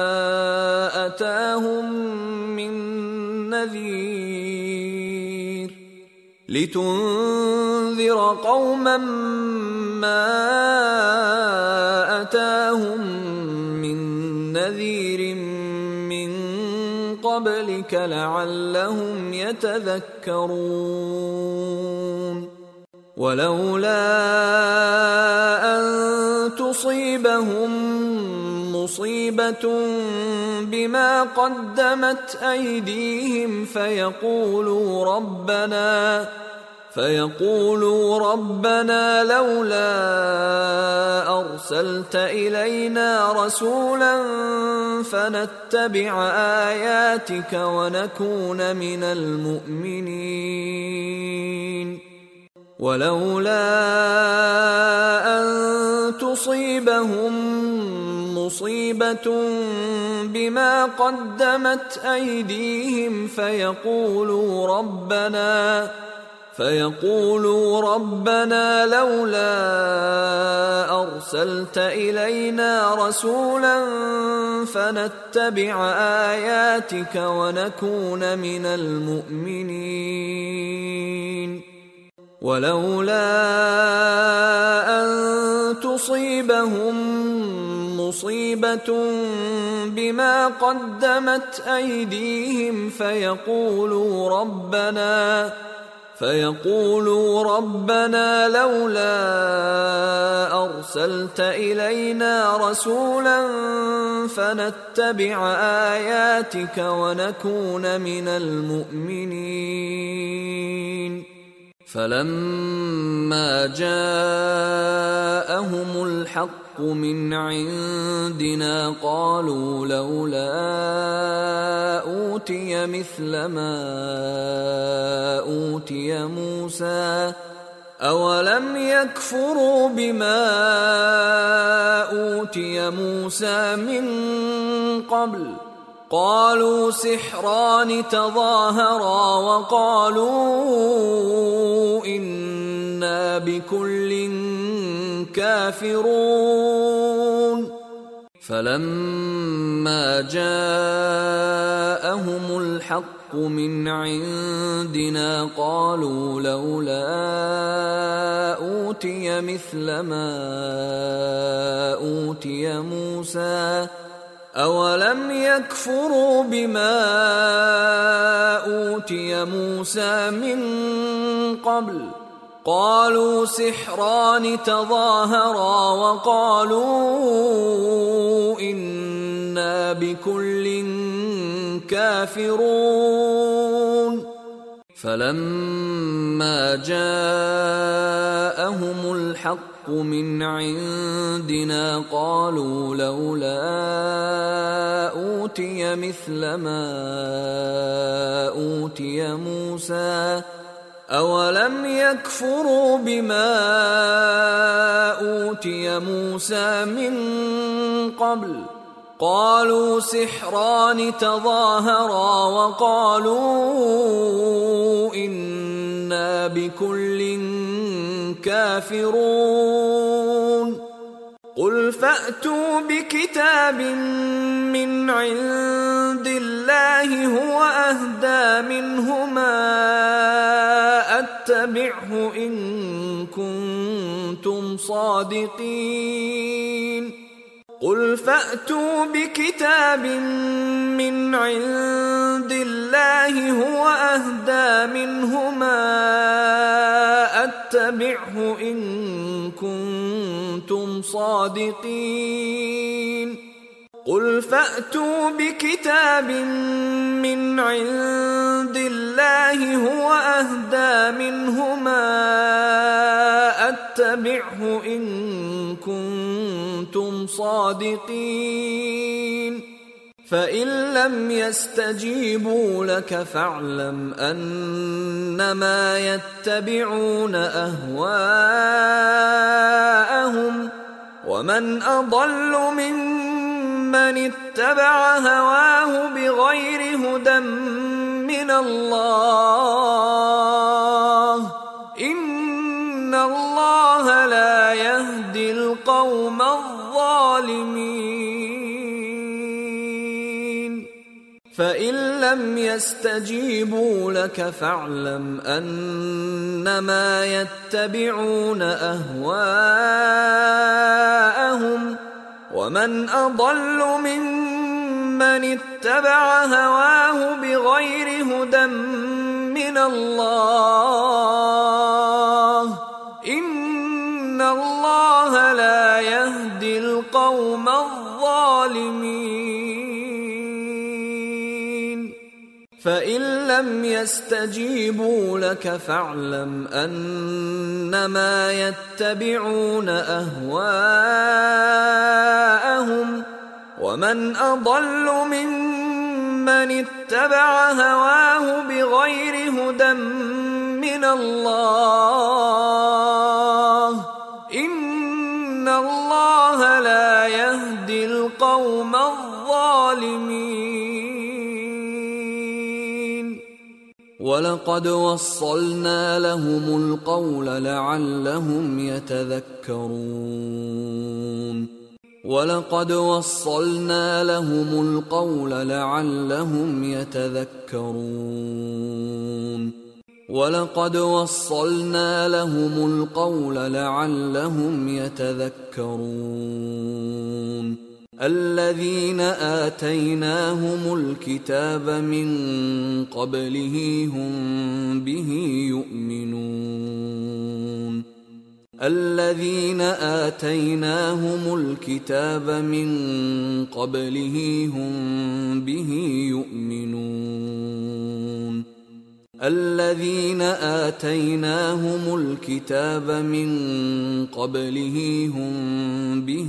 أتاهم من نذير لتنذر قوما ما أتاهم من نذير من قبلك لعلهم يتذكرون ولولا أن تصيبهم مصيبة بما قدمت أيديهم فيقولوا ربنا فيقولوا ربنا لولا أرسلت إلينا رسولا فنتبع آياتك ونكون من المؤمنين ولولا أن تصيبهم مصيبة بما قدمت أيديهم فيقولوا ربنا فيقولوا ربنا لولا أرسلت إلينا رسولا فنتبع آياتك ونكون من المؤمنين ولولا أن تصيبهم مصيبة بما قدمت أيديهم فيقولوا ربنا فيقولوا ربنا لولا أرسلت إلينا رسولا فنتبع آياتك ونكون من المؤمنين فلما جاءهم الحق من عندنا قالوا لولا أوتي مثل ما أوتي موسى أولم يكفروا بما أوتي موسى من قبل قالوا سحران تظاهرا وقالوا إنا بكل كافرون فلما جاءهم الحق من عندنا قالوا لولا أوتي مثل ما أوتي موسى أولم يكفروا بما أوتي موسى من قبل قالوا سحران تظاهرا وقالوا إنا بكل كافرون فلما جاءهم الحق من عندنا قالوا لولا أوتي مثل ما أوتي موسى أولم يكفروا بما أوتي موسى من قبل قالوا سحران تظاهرا وقالوا إنا بكل كافرون قل فأتوا بكتاب من عند الله هو أهدى منهما أتبعه إن كنتم صادقين قل فأتوا بكتاب من عند الله هو أهدى منهما أتبعه أتبعه إن كنتم صادقين قل فأتوا بكتاب من عند الله هو أهدى منهما أتبعه إن كنتم صادقين فإن لم يستجيبوا لك فاعلم أنما يتبعون أهواءهم ومن أضل ممن اتبع هواه بغير هدى من الله إن الله لا يهدي القوم الظالمين فإن لم يستجيبوا لك فاعلم أنما يتبعون أهواءهم ومن أضل ممن اتبع هواه بغير هدى من الله إن الله لا يهدي القوم الظالمين فإن لم يستجيبوا لك فاعلم أنما يتبعون أهواءهم ومن أضل ممن اتبع هواه بغير هدى من الله إن الله لا يهدي القوم الظالمين ولقد وصلنا لهم القول لعلهم يتذكرون ولقد وصلنا لهم القول لعلهم يتذكرون ولقد وصلنا لهم القول لعلهم يتذكرون الذين آتيناهم الكتاب من قبله هم به يؤمنون الذين آتيناهم الكتاب من قبله هم به يؤمنون الذين آتيناهم الكتاب من قبله هم به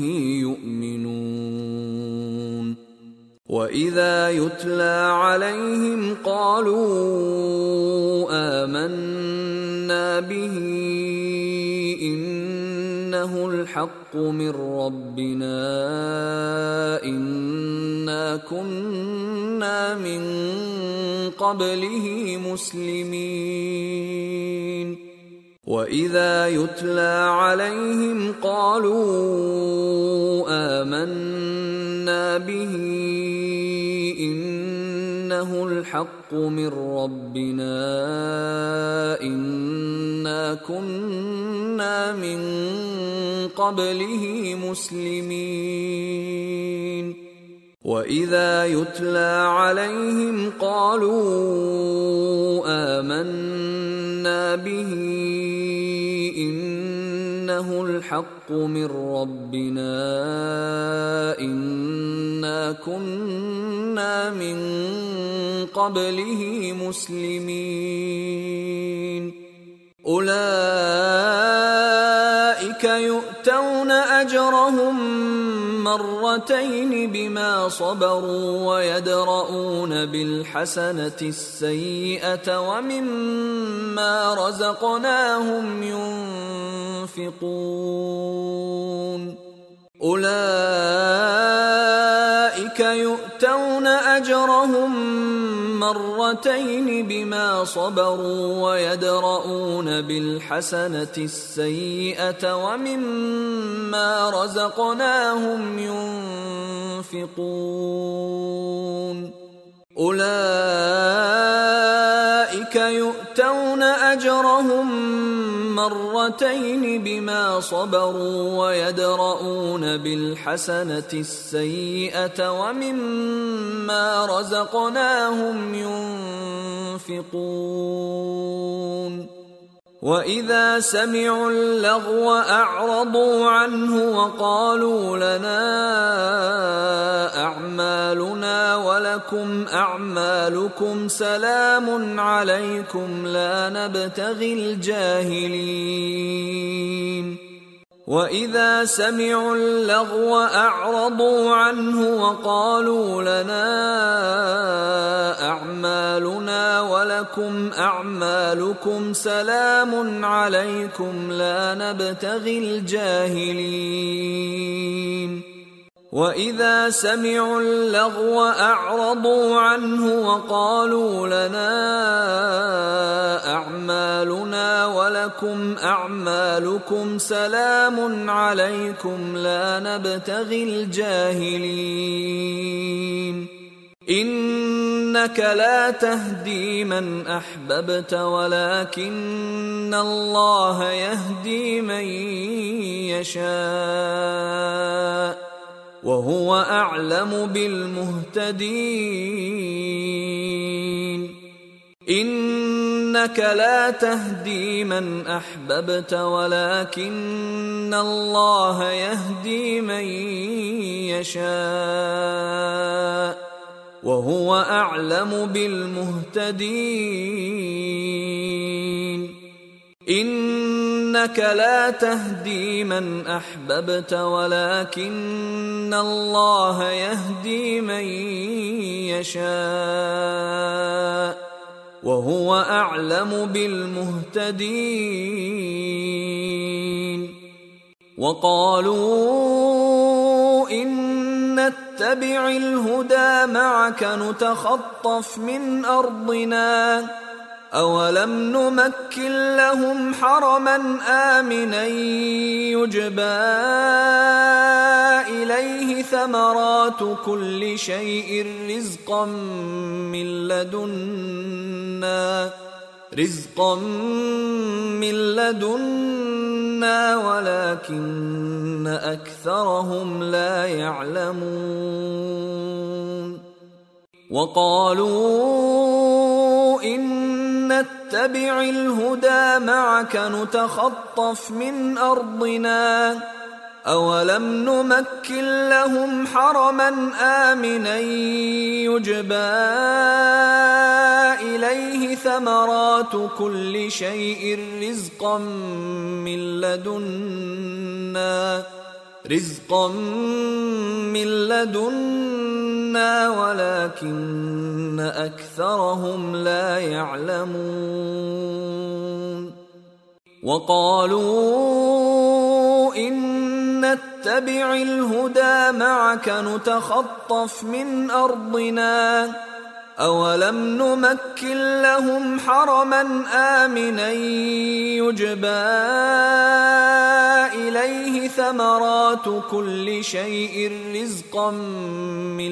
يؤمنون وإذا يتلى عليهم قالوا آمنا به إنه الحق من ربنا إنا كنا من قبله مسلمين وإذا يتلى عليهم قالوا آمنا به إنه الحق من ربنا إنا كنا من قبله مسلمين وإذا يتلى عليهم قالوا آمنا به إنه الحق من ربنا إنا كنا من قبله مسلمين أولئك يؤتون أجرهم مرتين بما صبروا ويدرؤون بالحسنة السيئة ومما رزقناهم ينفقون أولئك يؤتون أجرهم مرتين بما صبروا ويدرؤون بالحسنة السيئة ومما رزقناهم ينفقون أولئك يؤتون أجرهم مرتين بما صبروا ويدرؤون بالحسنة السيئة ومما رزقناهم ينفقون وإذا سمعوا اللغو أعرضوا عنه وقالوا لنا أعمالنا ولكم أعمالكم سلام عليكم لا نبتغي الجاهلين. وإذا سمعوا اللغو أعرضوا عنه وقالوا لنا أعمالنا ولكم أعمالكم سلام عليكم لا نبتغي الجاهلين. وإذا سمعوا اللغو أعرضوا عنه وقالوا لنا أعمالنا ولكم أعمالكم سلام عليكم لا نبتغي الجاهلين. إنك لا تهدي من أحببت ولكن الله يهدي من يشاء وهو أعلم بالمهتدين. إنك لا تهدي من أحببت ولكن الله يهدي من يشاء وهو أعلم بالمهتدين. إنك لا تهدي من أحببت ولكن الله يهدي من يشاء وهو أعلم بالمهتدين. وقالوا إن نتبع الهدى معك نتخطف من أرضنا أولم نمكن لهم حرما آمنا يجبى إليه ثمرات كل شيء رزقا من لدنا رزقا من لدنا ولكن أكثرهم لا يعلمون. وقالوا إن نتبع الهدى معك نتخطف من أرضنا أولم نمكن لهم حرما آمنا يجبى إليه ثمرات كل شيء رزقا من لدنا رزقا من لدنا ولكن أكثرهم لا يعلمون. وقالوا إن نتبع الهدى معك نتخطف من أرضنا أولم نمكن لهم حرما آمنا يجبى إليه ثمرات كل شيء رزقا من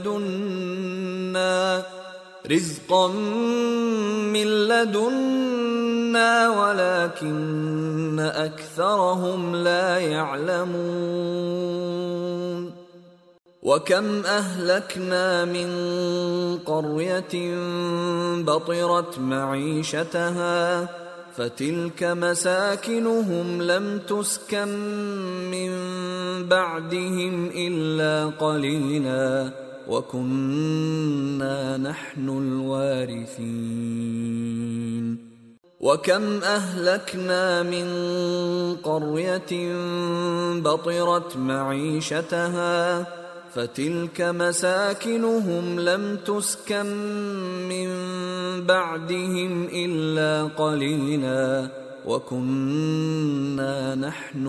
لدنا رزقا من لدنا ولكن أكثرهم لا يعلمون. وكم أهلكنا من قرية بطرت معيشتها فتلك مساكنهم لم تسكن من بعدهم إلا قليلا وكنا نحن الوارثين. وكم أهلكنا من قرية بطرت معيشتها فتلك مساكنهم لم تسكن من بعدهم إلا قليلا وكنا نحن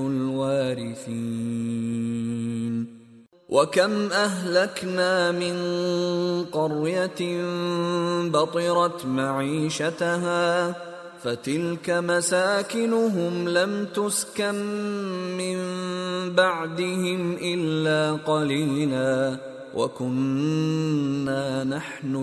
الوارثين. وكم أهلكنا من قرية بطرت معيشتها فتلك مساكنهم لم تسكن من بعدهم إلا قليلا وكنا نحن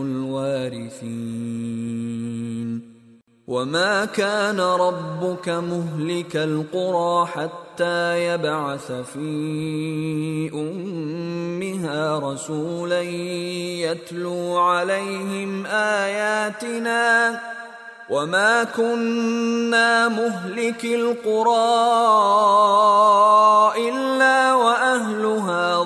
الوارثين. وما كان ربك مهلك القرى حتى يبعث في أمها رسولا يتلو عليهم آياتنا وما كنا مهلك القرى إلا وأهلها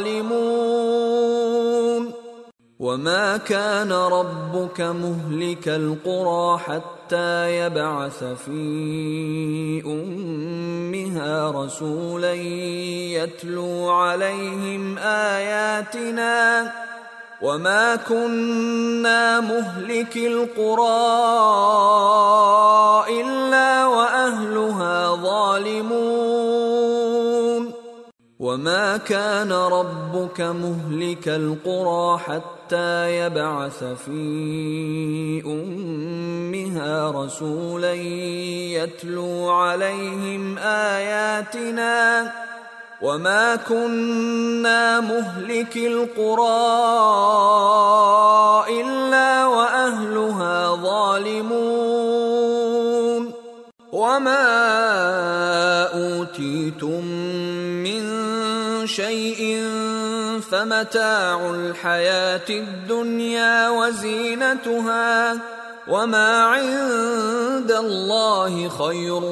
ظالمون وما كان ربك مهلك القرى حتى يبعث في أمها رسولا يتلو عليهم آياتنا وما كنا مهلك القرى إلا وأهلها ظالمون وما كان ربك مهلك القرى حتى يبعث في أمها رسولا يتلو عليهم آياتنا وما كنا مهلك القرى إلا وأهلها ظالمون وما أوتيتم من شيء فمتاع الحياة الدنيا وزينتها وما عند الله خير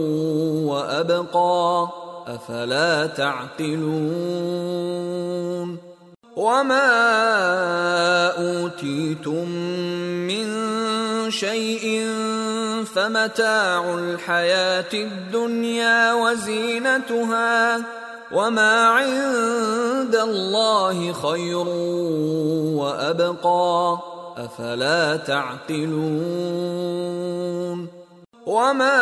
وأبقى أفلا تعقلون وما أوتيتم من شيء فمتاع الحياة الدنيا وزينتها وما عند الله خير وأبقى أفلا تعقلون وما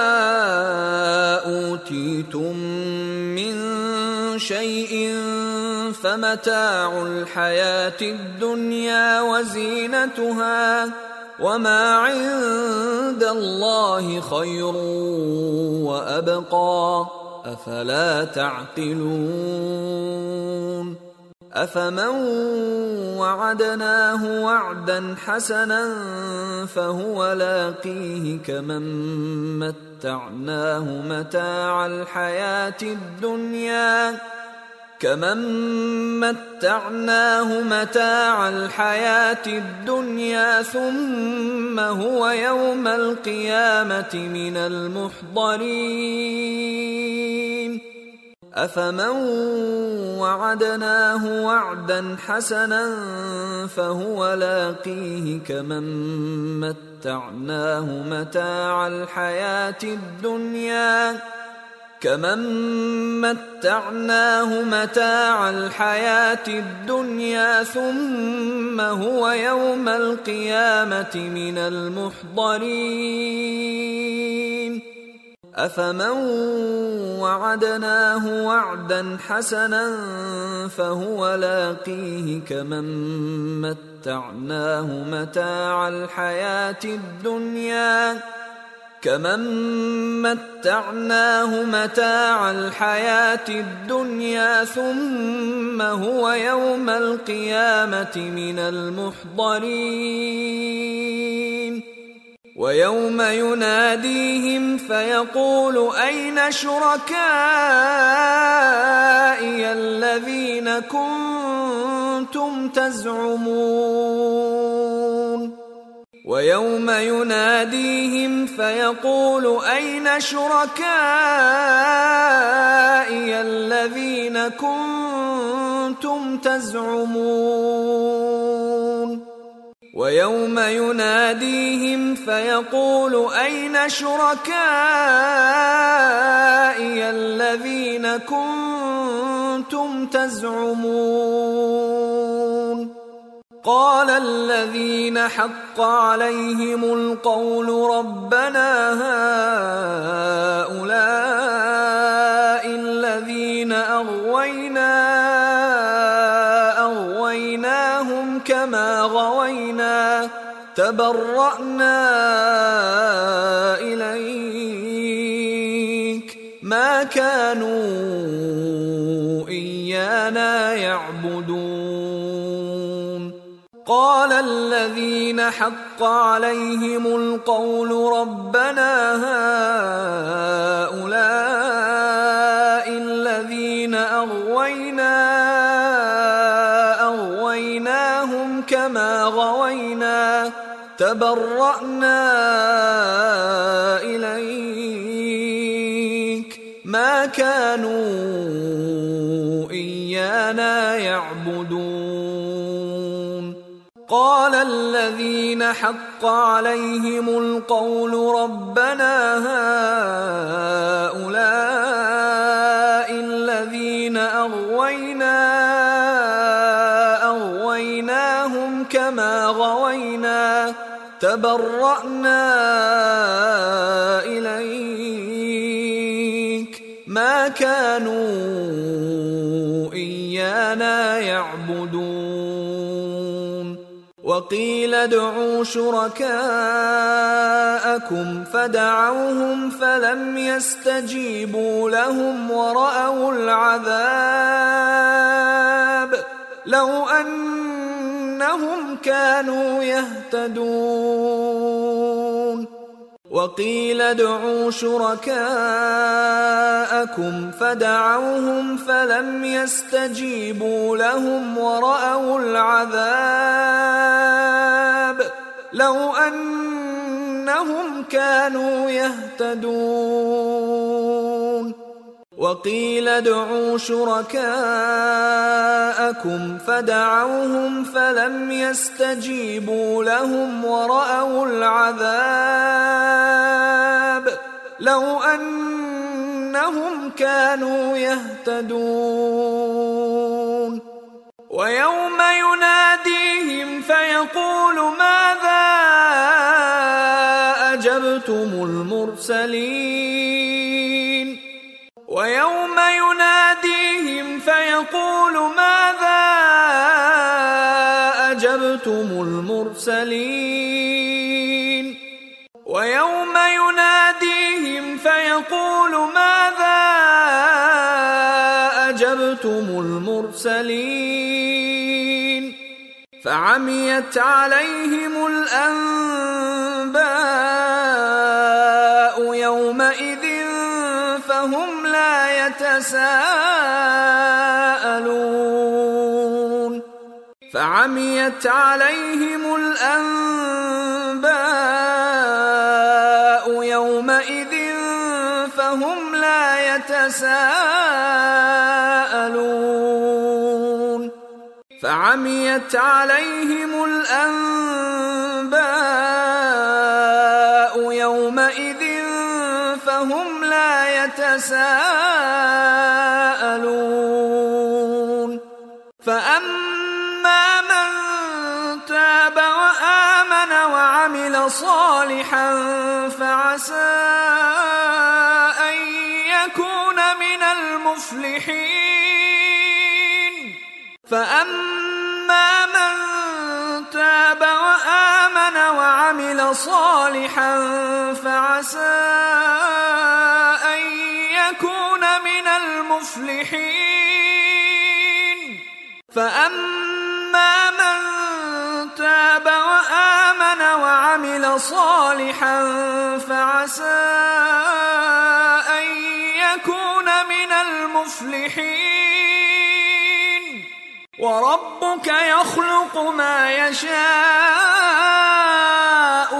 أوتيتم من شيء فمتاع الحياة الدنيا وزينتها وما عند الله خير وأبقى أفلا تعقلون أفمن وعدناه وعدا حسنا فهو لاقيه كمن متعناه متاع الحياة الدنيا كمن متعناه متاع الحياة الدنيا ثم هو يوم القيامة من المحضرين أفمن وعدناه وعدا حسنا فهو لاقيه كمن متعناه متاع الحياة الدنيا كمن متعناه متاع الحياة الدنيا ثم هو يوم القيامة من المحضرين أفمن وعدناه وعدا حسنا فهو لاقيه كمن متعناه متاع الحياة الدنيا كمن متعناه متاع الحياة الدنيا ثم هو يوم القيامة من المحضرين ويوم يناديهم فيقول أين شركائي الذين كنتم تزعمون ويوم يناديهم فيقول أين شركائي الذين كنتم تزعمون ويوم يناديهم فيقول أين شركائي الذين كنتم تزعمون قال الذين حق عليهم القول ربنا هؤلاء الذين أغوينا أغويناهم كما غوينا تبرأنا إليك ما كانوا إيانا يعبدون قال الذين حق عليهم القول ربنا هؤلاء الذين أغوينا أغويناهم كما غوينا تبرأنا إليك ما كانوا إيانا يعبدون. قال الذين حق عليهم القول ربنا هؤلاء الذين أغوينا أغويناهم كما غوينا تبرأنا إليك ما كانوا إيانا يعبدون. وقيل ادعوا شركاءكم فدعوهم فلم يستجيبوا لهم ورأوا العذاب لو أنهم كانوا يهتدون. وقيل ادعوا شركاءكم فدعوهم فلم يستجيبوا لهم ورأوا العذاب لو أنهم كانوا يهتدون. وقيل ادعوا شركاءكم فدعوهم فلم يستجيبوا لهم ورأوا العذاب لو أنهم كانوا يهتدون. ويوم يناديهم فيقول ماذا أجبتم المرسلين ويوم يناديهم فيقول ماذا أجبتم المرسلين ويوم يناديهم فيقول ماذا أجبتم المرسلين فعميت عليهم الأنباء يومئذ فهم لا يتساءلون. فعميت عليهم الأنباء يومئذ فهم لا يتساءلون. فعميت عليهم الأنباء يومئذ فهم لا يتساءلون. فأما من تاب وآمن وعمل صالحا فعسى أن يكون من المفلحين. فأما من تاب وآمن وعمل صالحا فعسى أن يكون من المفلحين. فأما من تاب وآمن وعمل صالحا فعسى أن يكون من المفلحين. وربك يخلق ما يشاء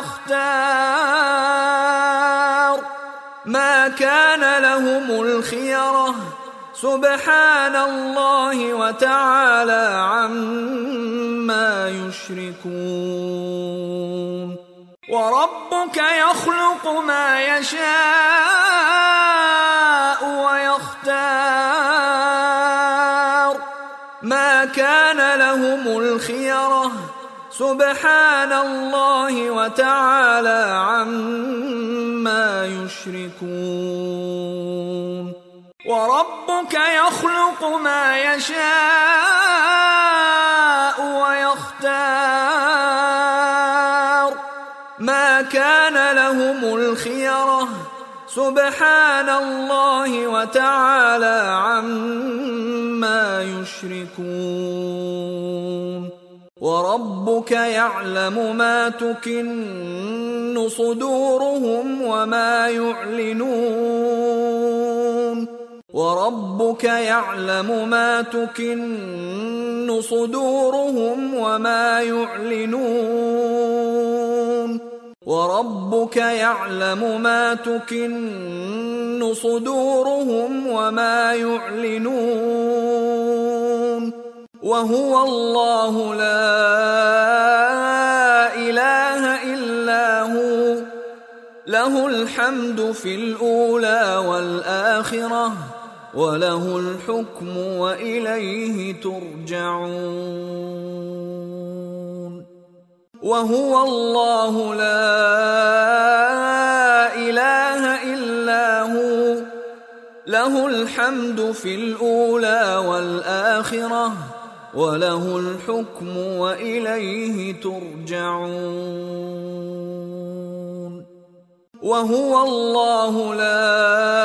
ويختار ما كان لهم الخيرة سبحان الله وتعالى عما يشركون. وربك يخلق ما يشاء ويختار ما كان لهم الخيرة سبحان الله وتعالى عما يشركون. وربك يخلق ما يشاء ويختار ما كان لهم الخيرة سبحان الله وتعالى عما يشركون. وربك يعلم ما تكن صدورهم وما يعلنون. وربك يعلم ما تكن صدورهم وما يعلنون. وربك يعلم ما تكن صدورهم وما يعلنون وهو الله لا إله إلا هو له الحمد في الأولى والآخرة وله الحكم وإليه ترجعون وهو الله لا إله إلا هو له الحمد في الأولى والآخرة وله الحكم وإليه ترجعون وهو الله لا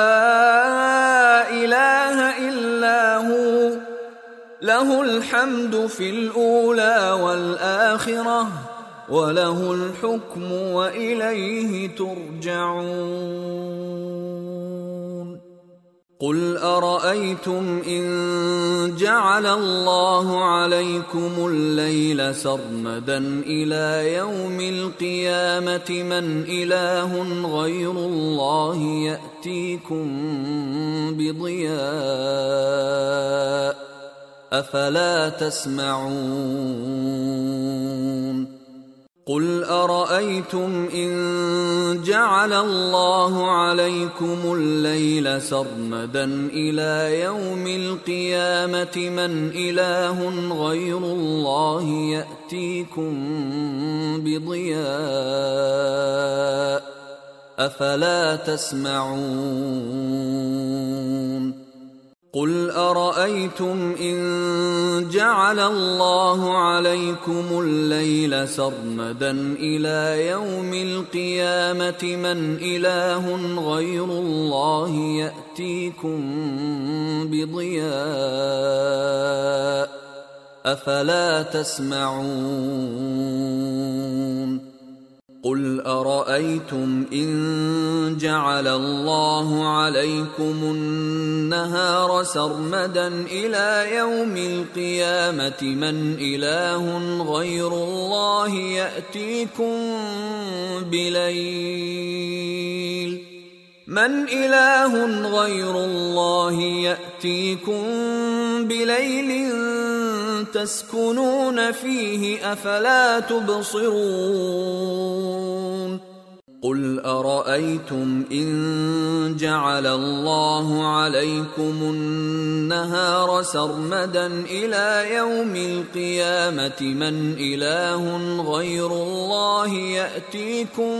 إله إلا هو له الحمد في الأولى والآخرة وله الحكم وإليه ترجعون قل أرأيتم إن جعل الله عليكم الليل سرمدا إلى يوم القيامة من إله غير الله يأتيكم بضياء أفلا تسمعون قل أرأيتم إن جعل الله عليكم الليل سرمدا إلى يوم القيامة من إله غير الله يأتيكم بضياء أفلا تسمعون قل أرأيتم إن جعل الله عليكم الليل سرمدا إلى يوم القيامة من إله غير الله يأتيكم بضياء أفلا تسمعون قل أرأيتم إن جعل الله عليكم النهار سرمدا إلى يوم القيامة من إله غير الله يأتيكم بليل من إله غير الله يأتيكم بليل تسكنون فيه أفلا تبصرون قل أرأيتم إن جعل الله عليكم النهار سرمدا إلى يوم القيامة من إله غير الله يأتيكم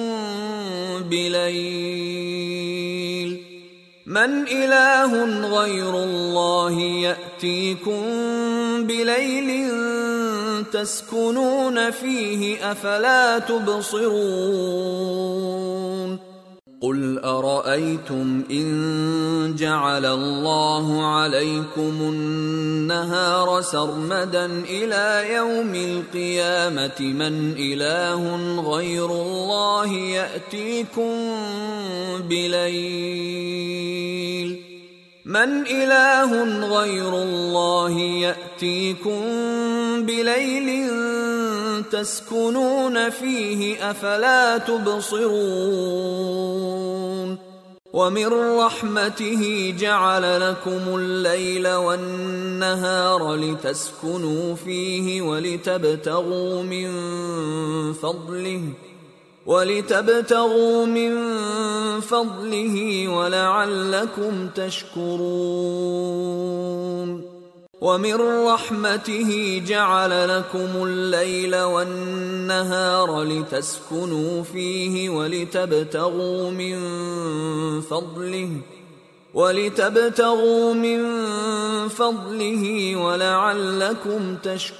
بليل من إله غير الله يأتيكم بليل تسكنون فيه أفلا تبصرون قل أرأيتم إن جعل الله عليكم النهار سرمدا إلى يوم القيامة من إله غير الله يأتيكم بليل من إله غير الله يأتيكم بليل تسكنون فيه أفلا تبصرون ومن رحمته جعل لكم الليل والنهار لتسكنوا فيه ولتبتغوا من فضله ولتبتغوا من فضله ولعلكم تشكرون ومن رحمته جعل لكم الليل والنهار لتسكنوا فيه ولتبتغوا من فضله ولتبتغوا من فضله ولعلكم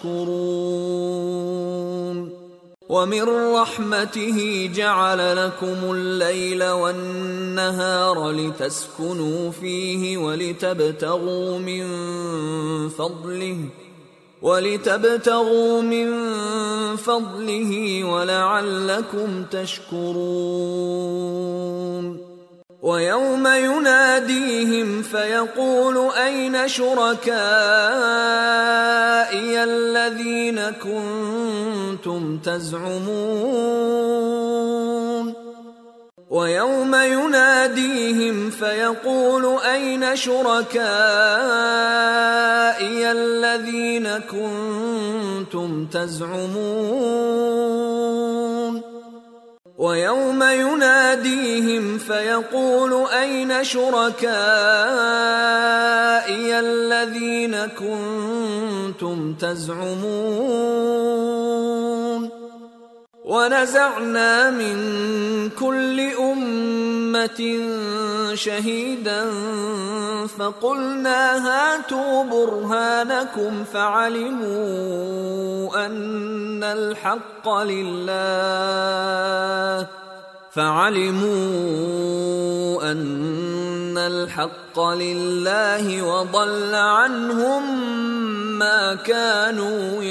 تشكرون ومن رحمته جعل لكم الليل والنهار لتسكنوا فيه ولتبتغوا من فضله ولتبتغوا من فضله ولعلكم تشكرون ويوم يناديهم فيقول أين شركائي الذين كنتم تزعمون ويوم يناديهم فيقول أين شركائي الذين كنتم تزعمون ويوم يناديهم فيقول أين شركائي الذين كنتم تزعمون ونزعنا من كل أمة شهيدا فقلنا هاتوا برهانكم فعلموا أن الحق لله فعلموا أن الحق لله وضل عنهم ما كانوا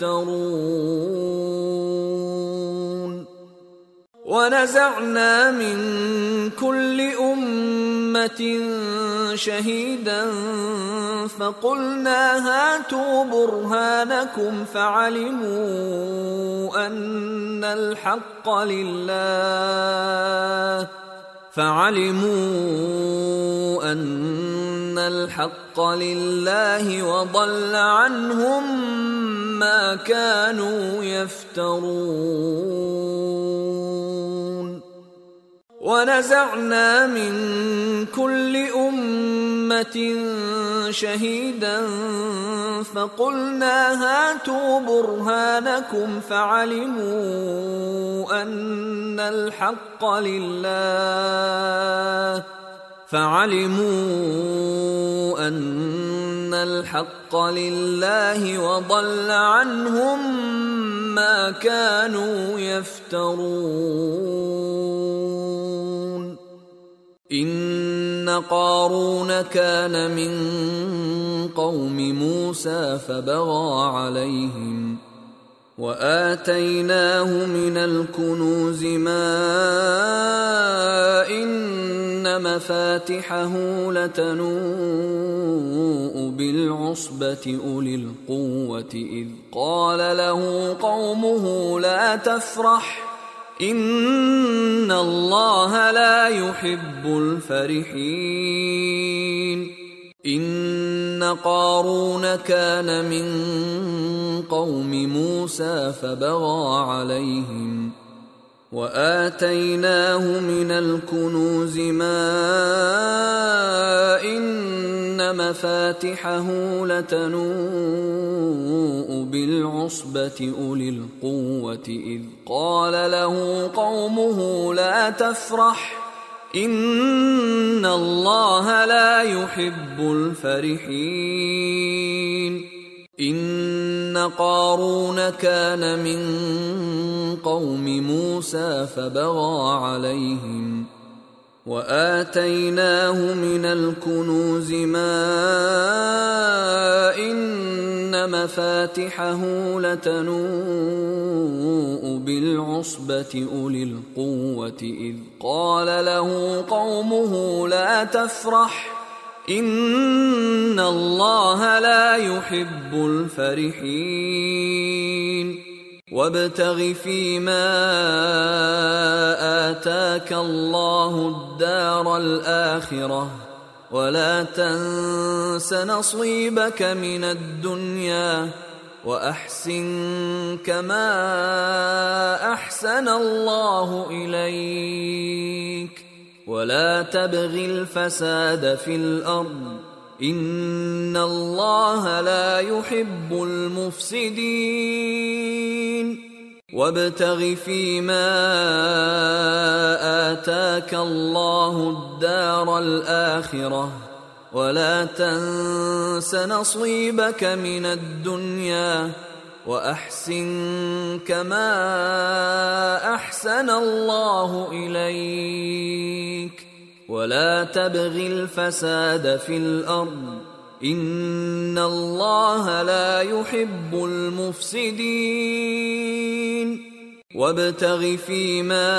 يفترون ونزعنا من كل أمة شهيدا فقلنا هاتوا برهانكم فعلموا أن الحق لله فعلموا أن الحق لله وضل عنهم ما كانوا يفترون ونزعنا من كل أمة شهيدا فقلنا هاتوا برهانكم فعلموا أن الحق لله فعلموا أن الحق لله وضل عنهم ما كانوا يفترون إن قارون كان من قوم موسى فبغى عليهم وآتيناه من الكنوز ما إن مفاتحه لتنوء بالعصبة أولي القوة إذ قال له قومه لا تفرح إن الله لا يحب الفرحين إن قارون كان من قوم موسى فبغى عليهم وآتيناه من الكنوز ما إن مفاتحه لتنوء بالعصبة أولي القوة إذ قال له قومه لا تفرح إن الله لا يحب الفرحين إن قارون كان من قوم موسى فبغى عليهم وآتيناه من الكنوز ما إن مفاتحه لتنوء بالعصبة أولي القوة إذ قال له قومه لا تفرح إن الله لا يحب الفرحين وابتغ فيما آتاك الله الدار الآخرة ولا تنس نصيبك من الدنيا وأحسن كما أحسن الله إليك ولا تبغ الفساد في الأرض إن الله لا يحب المفسدين وابتغ فيما آتاك الله الدار الآخرة ولا تنس نصيبك من الدنيا وأحسن كما أحسن الله إليك ولا تبغ الفساد في الأرض إن الله لا يحب المفسدين وابتغ فيما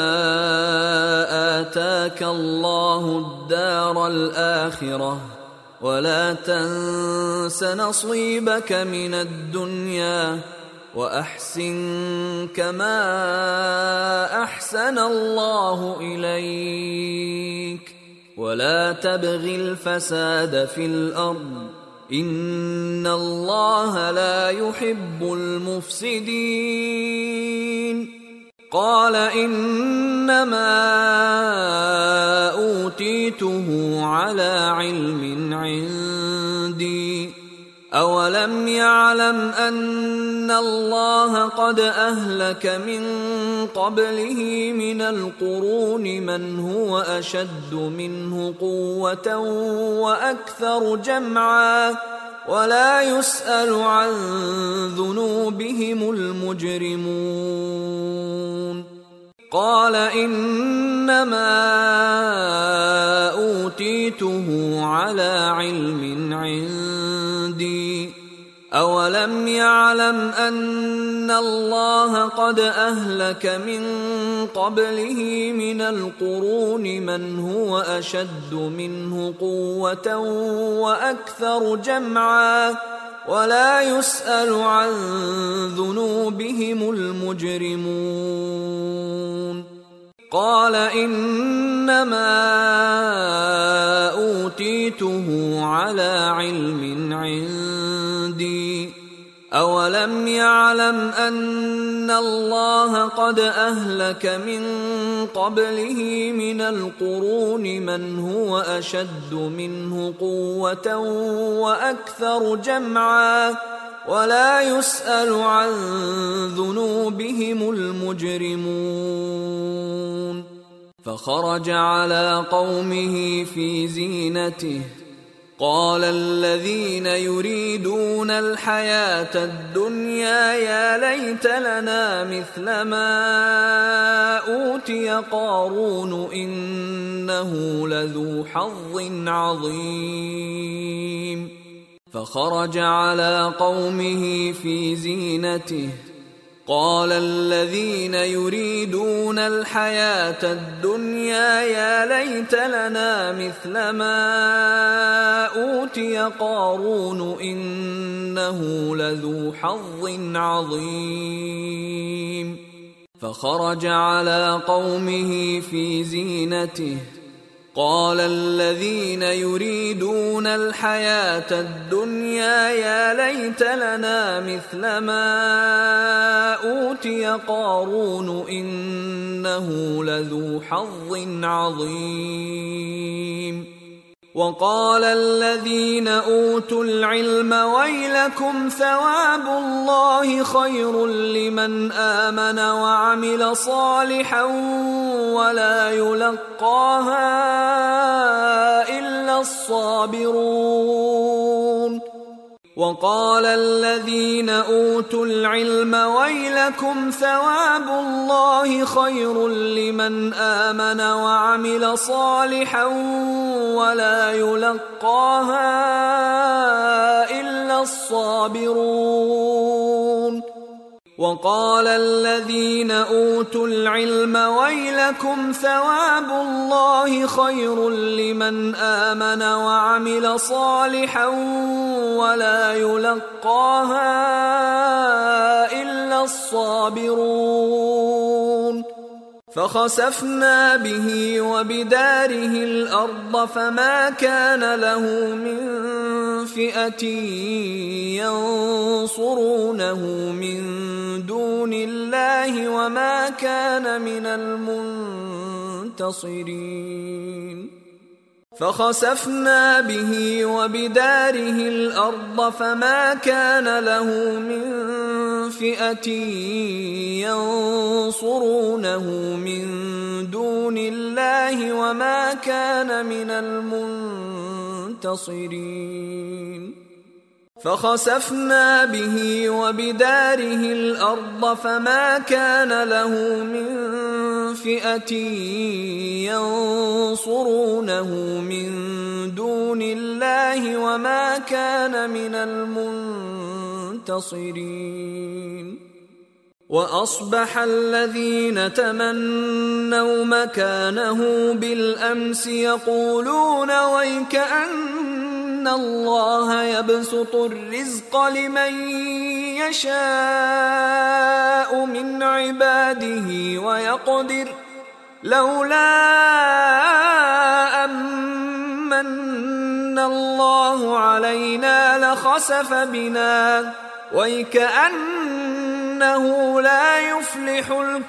آتاك الله الدار الآخرة ولا تنس نصيبك من الدنيا وأحسن كما أحسن الله إليك ولا تبغ الفساد في الأرض إن الله لا يحب المفسدين. قال إنما أوتيته على علم عندي أولم يعلم أن الله قد أهلك من قبله من القرون من هو أشد منه قوة وأكثر جمعا ولا يسأل عن ذنوبهم المجرمون. قال إنما أوتيته على علم عندي أولم يعلم أن الله قد أهلك من قبله من القرون من هو أشد منه قوة وأكثر جمعا ولا يسأل عن ذنوبهم المجرمون. قال إنما أوتيته على علم عندي أولم يعلم أن الله قد أهلك من قبله من القرون من هو أشد منه قوة وأكثر جمعا ولا يسأل عن ذنوبهم المجرمون. فخرج على قومه في زينته قال الذين يريدون الحياة الدنيا يا ليت لنا مثل ما أوتي قارون إنه لذو حظ عظيم. فخرج على قومه في زينته قال الذين يريدون الحياة الدنيا يا ليت لنا مثل ما أوتي قارون إنه لذو حظ عظيم. فخرج على قومه في زينته قال الذين يريدون الحياة الدنيا يا ليت لنا مثل ما أوتي قارون إنه لذو حظ عظيم. وقال الذين أوتوا العلم ويلكم ثواب الله خير لمن آمن وعمل صالحا ولا يلقاها إلا الصابرون. وقال الذين أوتوا العلم ويلكم ثواب الله خير لمن آمن وعمل صالحا ولا يلقاها إلا الصابرون. وقال الذين أوتوا العلم ويلكم ثواب الله خير لمن آمن وعمل صالحا ولا يلقاها إلا الصابرون. فخسفنا به وبداره الأرض فما كان له من فئة ينصرونه من دون الله وما كان من المنتصرين. فخسفنا به وبداره الأرض فما كان له من فئة ينصرونه من دون الله وما كان من المنتصرين. فخسفنا به وبداره الأرض فما كان له من فئة ينصرونه من دون الله وما كان من المنتصرين. وأصبح الذين تمنوا مكانه بالأمس يقولون ويك أن أن الله يبسط الرزق لمن يشاء من عباده ويقدر لولا أمن الله علينا لخسف بنا وكأنه لا يفلح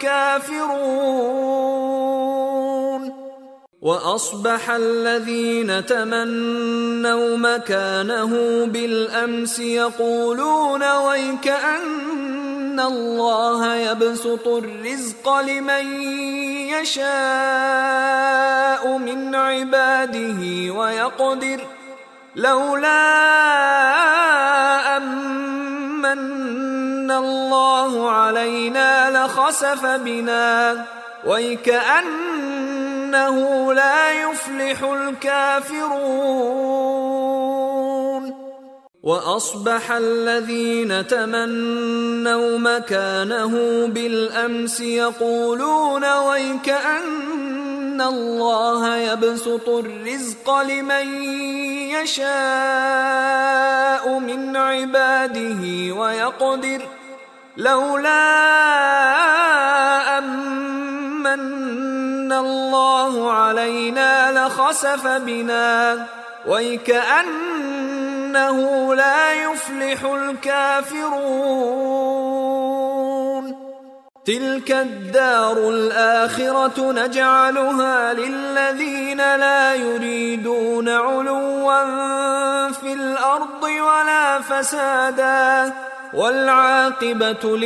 الكافرون وأصبح الذين تمنوا مكانه بالأمس يقولون ويكأن الله يبسط الرزق لمن يشاء من عباده ويقدر لولا أمن الله علينا لخسف بنا وكأنه لا يفلح الكافرون وأصبح الذين تمنوا مكانه بالأمس يقولون ويكأن الله يبسط الرزق لمن يشاء من عباده ويقدر لولا أمن الله علينا لخسف بنا وكأنه لا يفلح الكافرون تلك الدار الآخرة نجعلها للذين لا يريدون علوا في الأرض ولا فسادا والعاقبة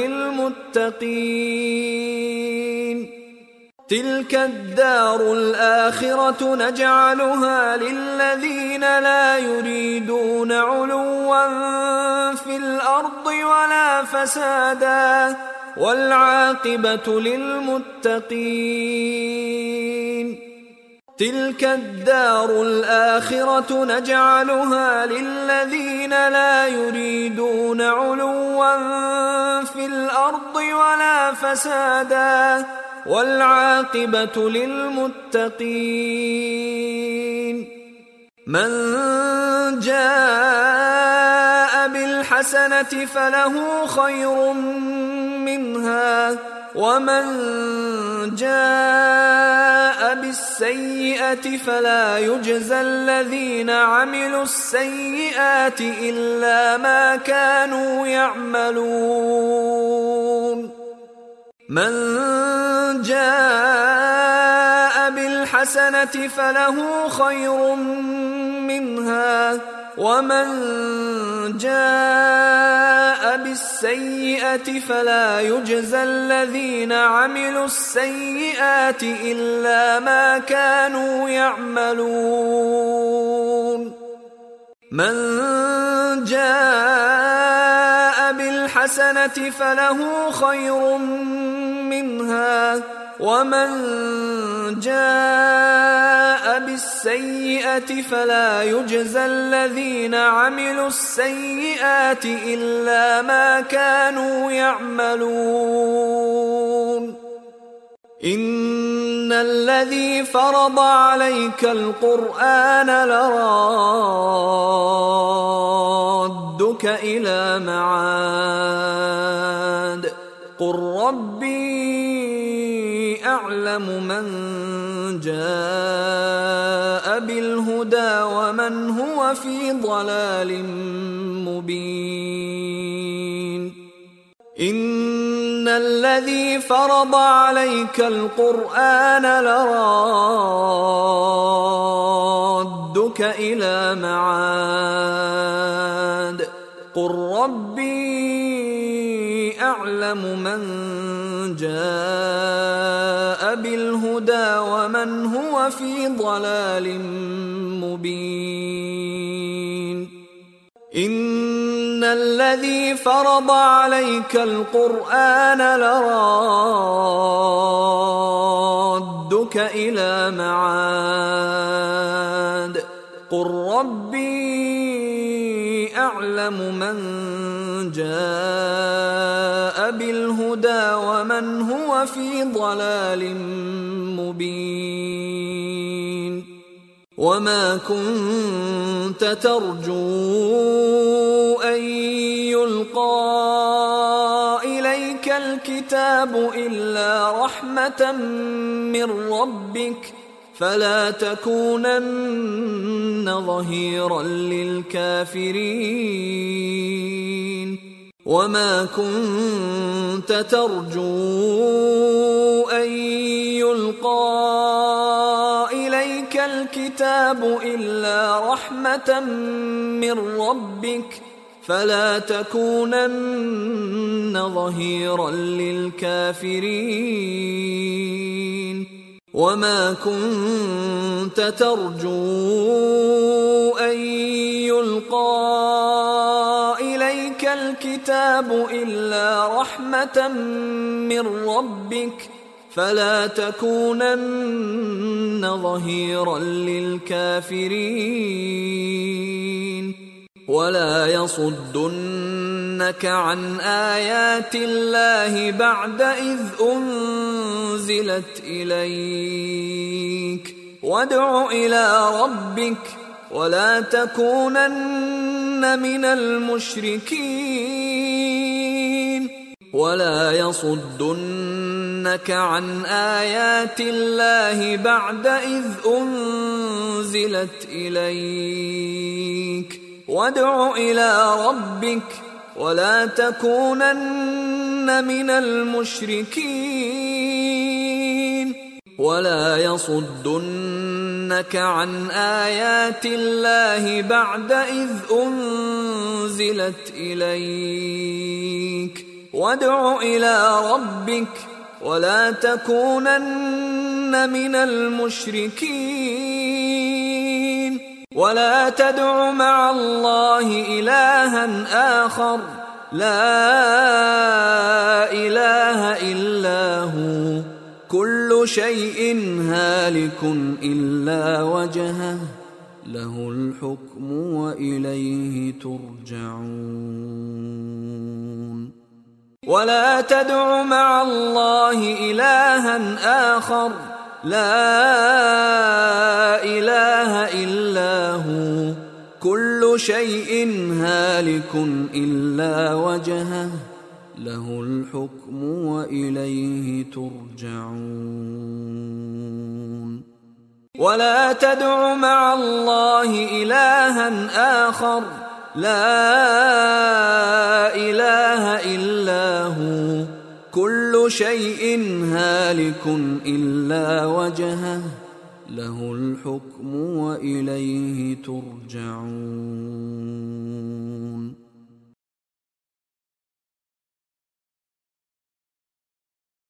للمتقين تلك الدار الآخرة نجعلها للذين لا يريدون علوا في الأرض ولا فسادا والعاقبة للمتقين تلك الدار الآخرة نجعلها للذين لا يريدون علوا في الأرض ولا فسادا والعاقبة للمتقين من جاء بالحسنة فله خير منها ومن جاء بالسيئة فلا يجزى الذين عملوا السيئات إلا ما كانوا يعملون من جاء بالحسنة فله خير منها ومن جاء بالسيئة فلا يجزى الذين عملوا السيئات إلا ما كانوا يعملون من جاء بالحسنة فله خير منها ومن جاء بالسيئة فلا يجزى الذين عملوا السيئات إلا ما كانوا يعملون إن الذي فرض عليك القرآن لرادك إلى معاد قل ربي أعلم من جاء بالهدى ومن هو في ضلال مبين إن الذي فرض عليك القرآن لرادك إلى معاد قل ربي أعلم من جاء بالهدى ومن هو في ضلال مبين إن الذي فرض عليك القرآن لرادك إلى معاد قل ربي أعلم من جاء بالهدى ومن هو في ضلال مبين وما كنت ترجو أن يلقى إليك الكتاب إلا رحمة من ربك فلا تكونن ظهيرا للكافرين وما كنت ترجو أن يلقى إليك الكتاب إلا رحمة من ربك فلا تكونن ظهيرا للكافرين وما كنت ترجو أن يلقى إليك الكتاب إلا رحمة من ربك فلا تكونن ظهيرا للكافرين ولا يصدنك عن آيات الله بعد إذ أنزلت إليك وادع إلى ربك ولا تكونن من المشركين ولا يصدنك عن آيات الله بعد إذ أنزلت إليك وادع إلى ربك ولا تكونن من المشركين ولا يصدنك عن آيات الله بعد إذ أنزلت إليك وادع إلى ربك ولا تكونن من المشركين ولا تدع مع الله إلها آخر لا إله إلا هو كل شيء هالك إلا وجهه له الحكم وإليه ترجعون ولا تدع مع الله إلها آخر لا إله إلا هو كل شيء هالك إلا وجهه له الحكم. الحكم وإليه ترجعون. ولا تدع مع الله إلها آخر لا إله إلا هو كل شيء هالك إلا وجهه له الحكم وإليه ترجعون. ولا تدع مع الله إلها آخر لا إله إلا هو كل شيء هالك إلا وجهه له الحكم وإليه ترجعون. ولا تدع مع الله إلها آخر لا إله إلا هو كل شيء هالك إلا وجهه له الحكم وإليه ترجعون.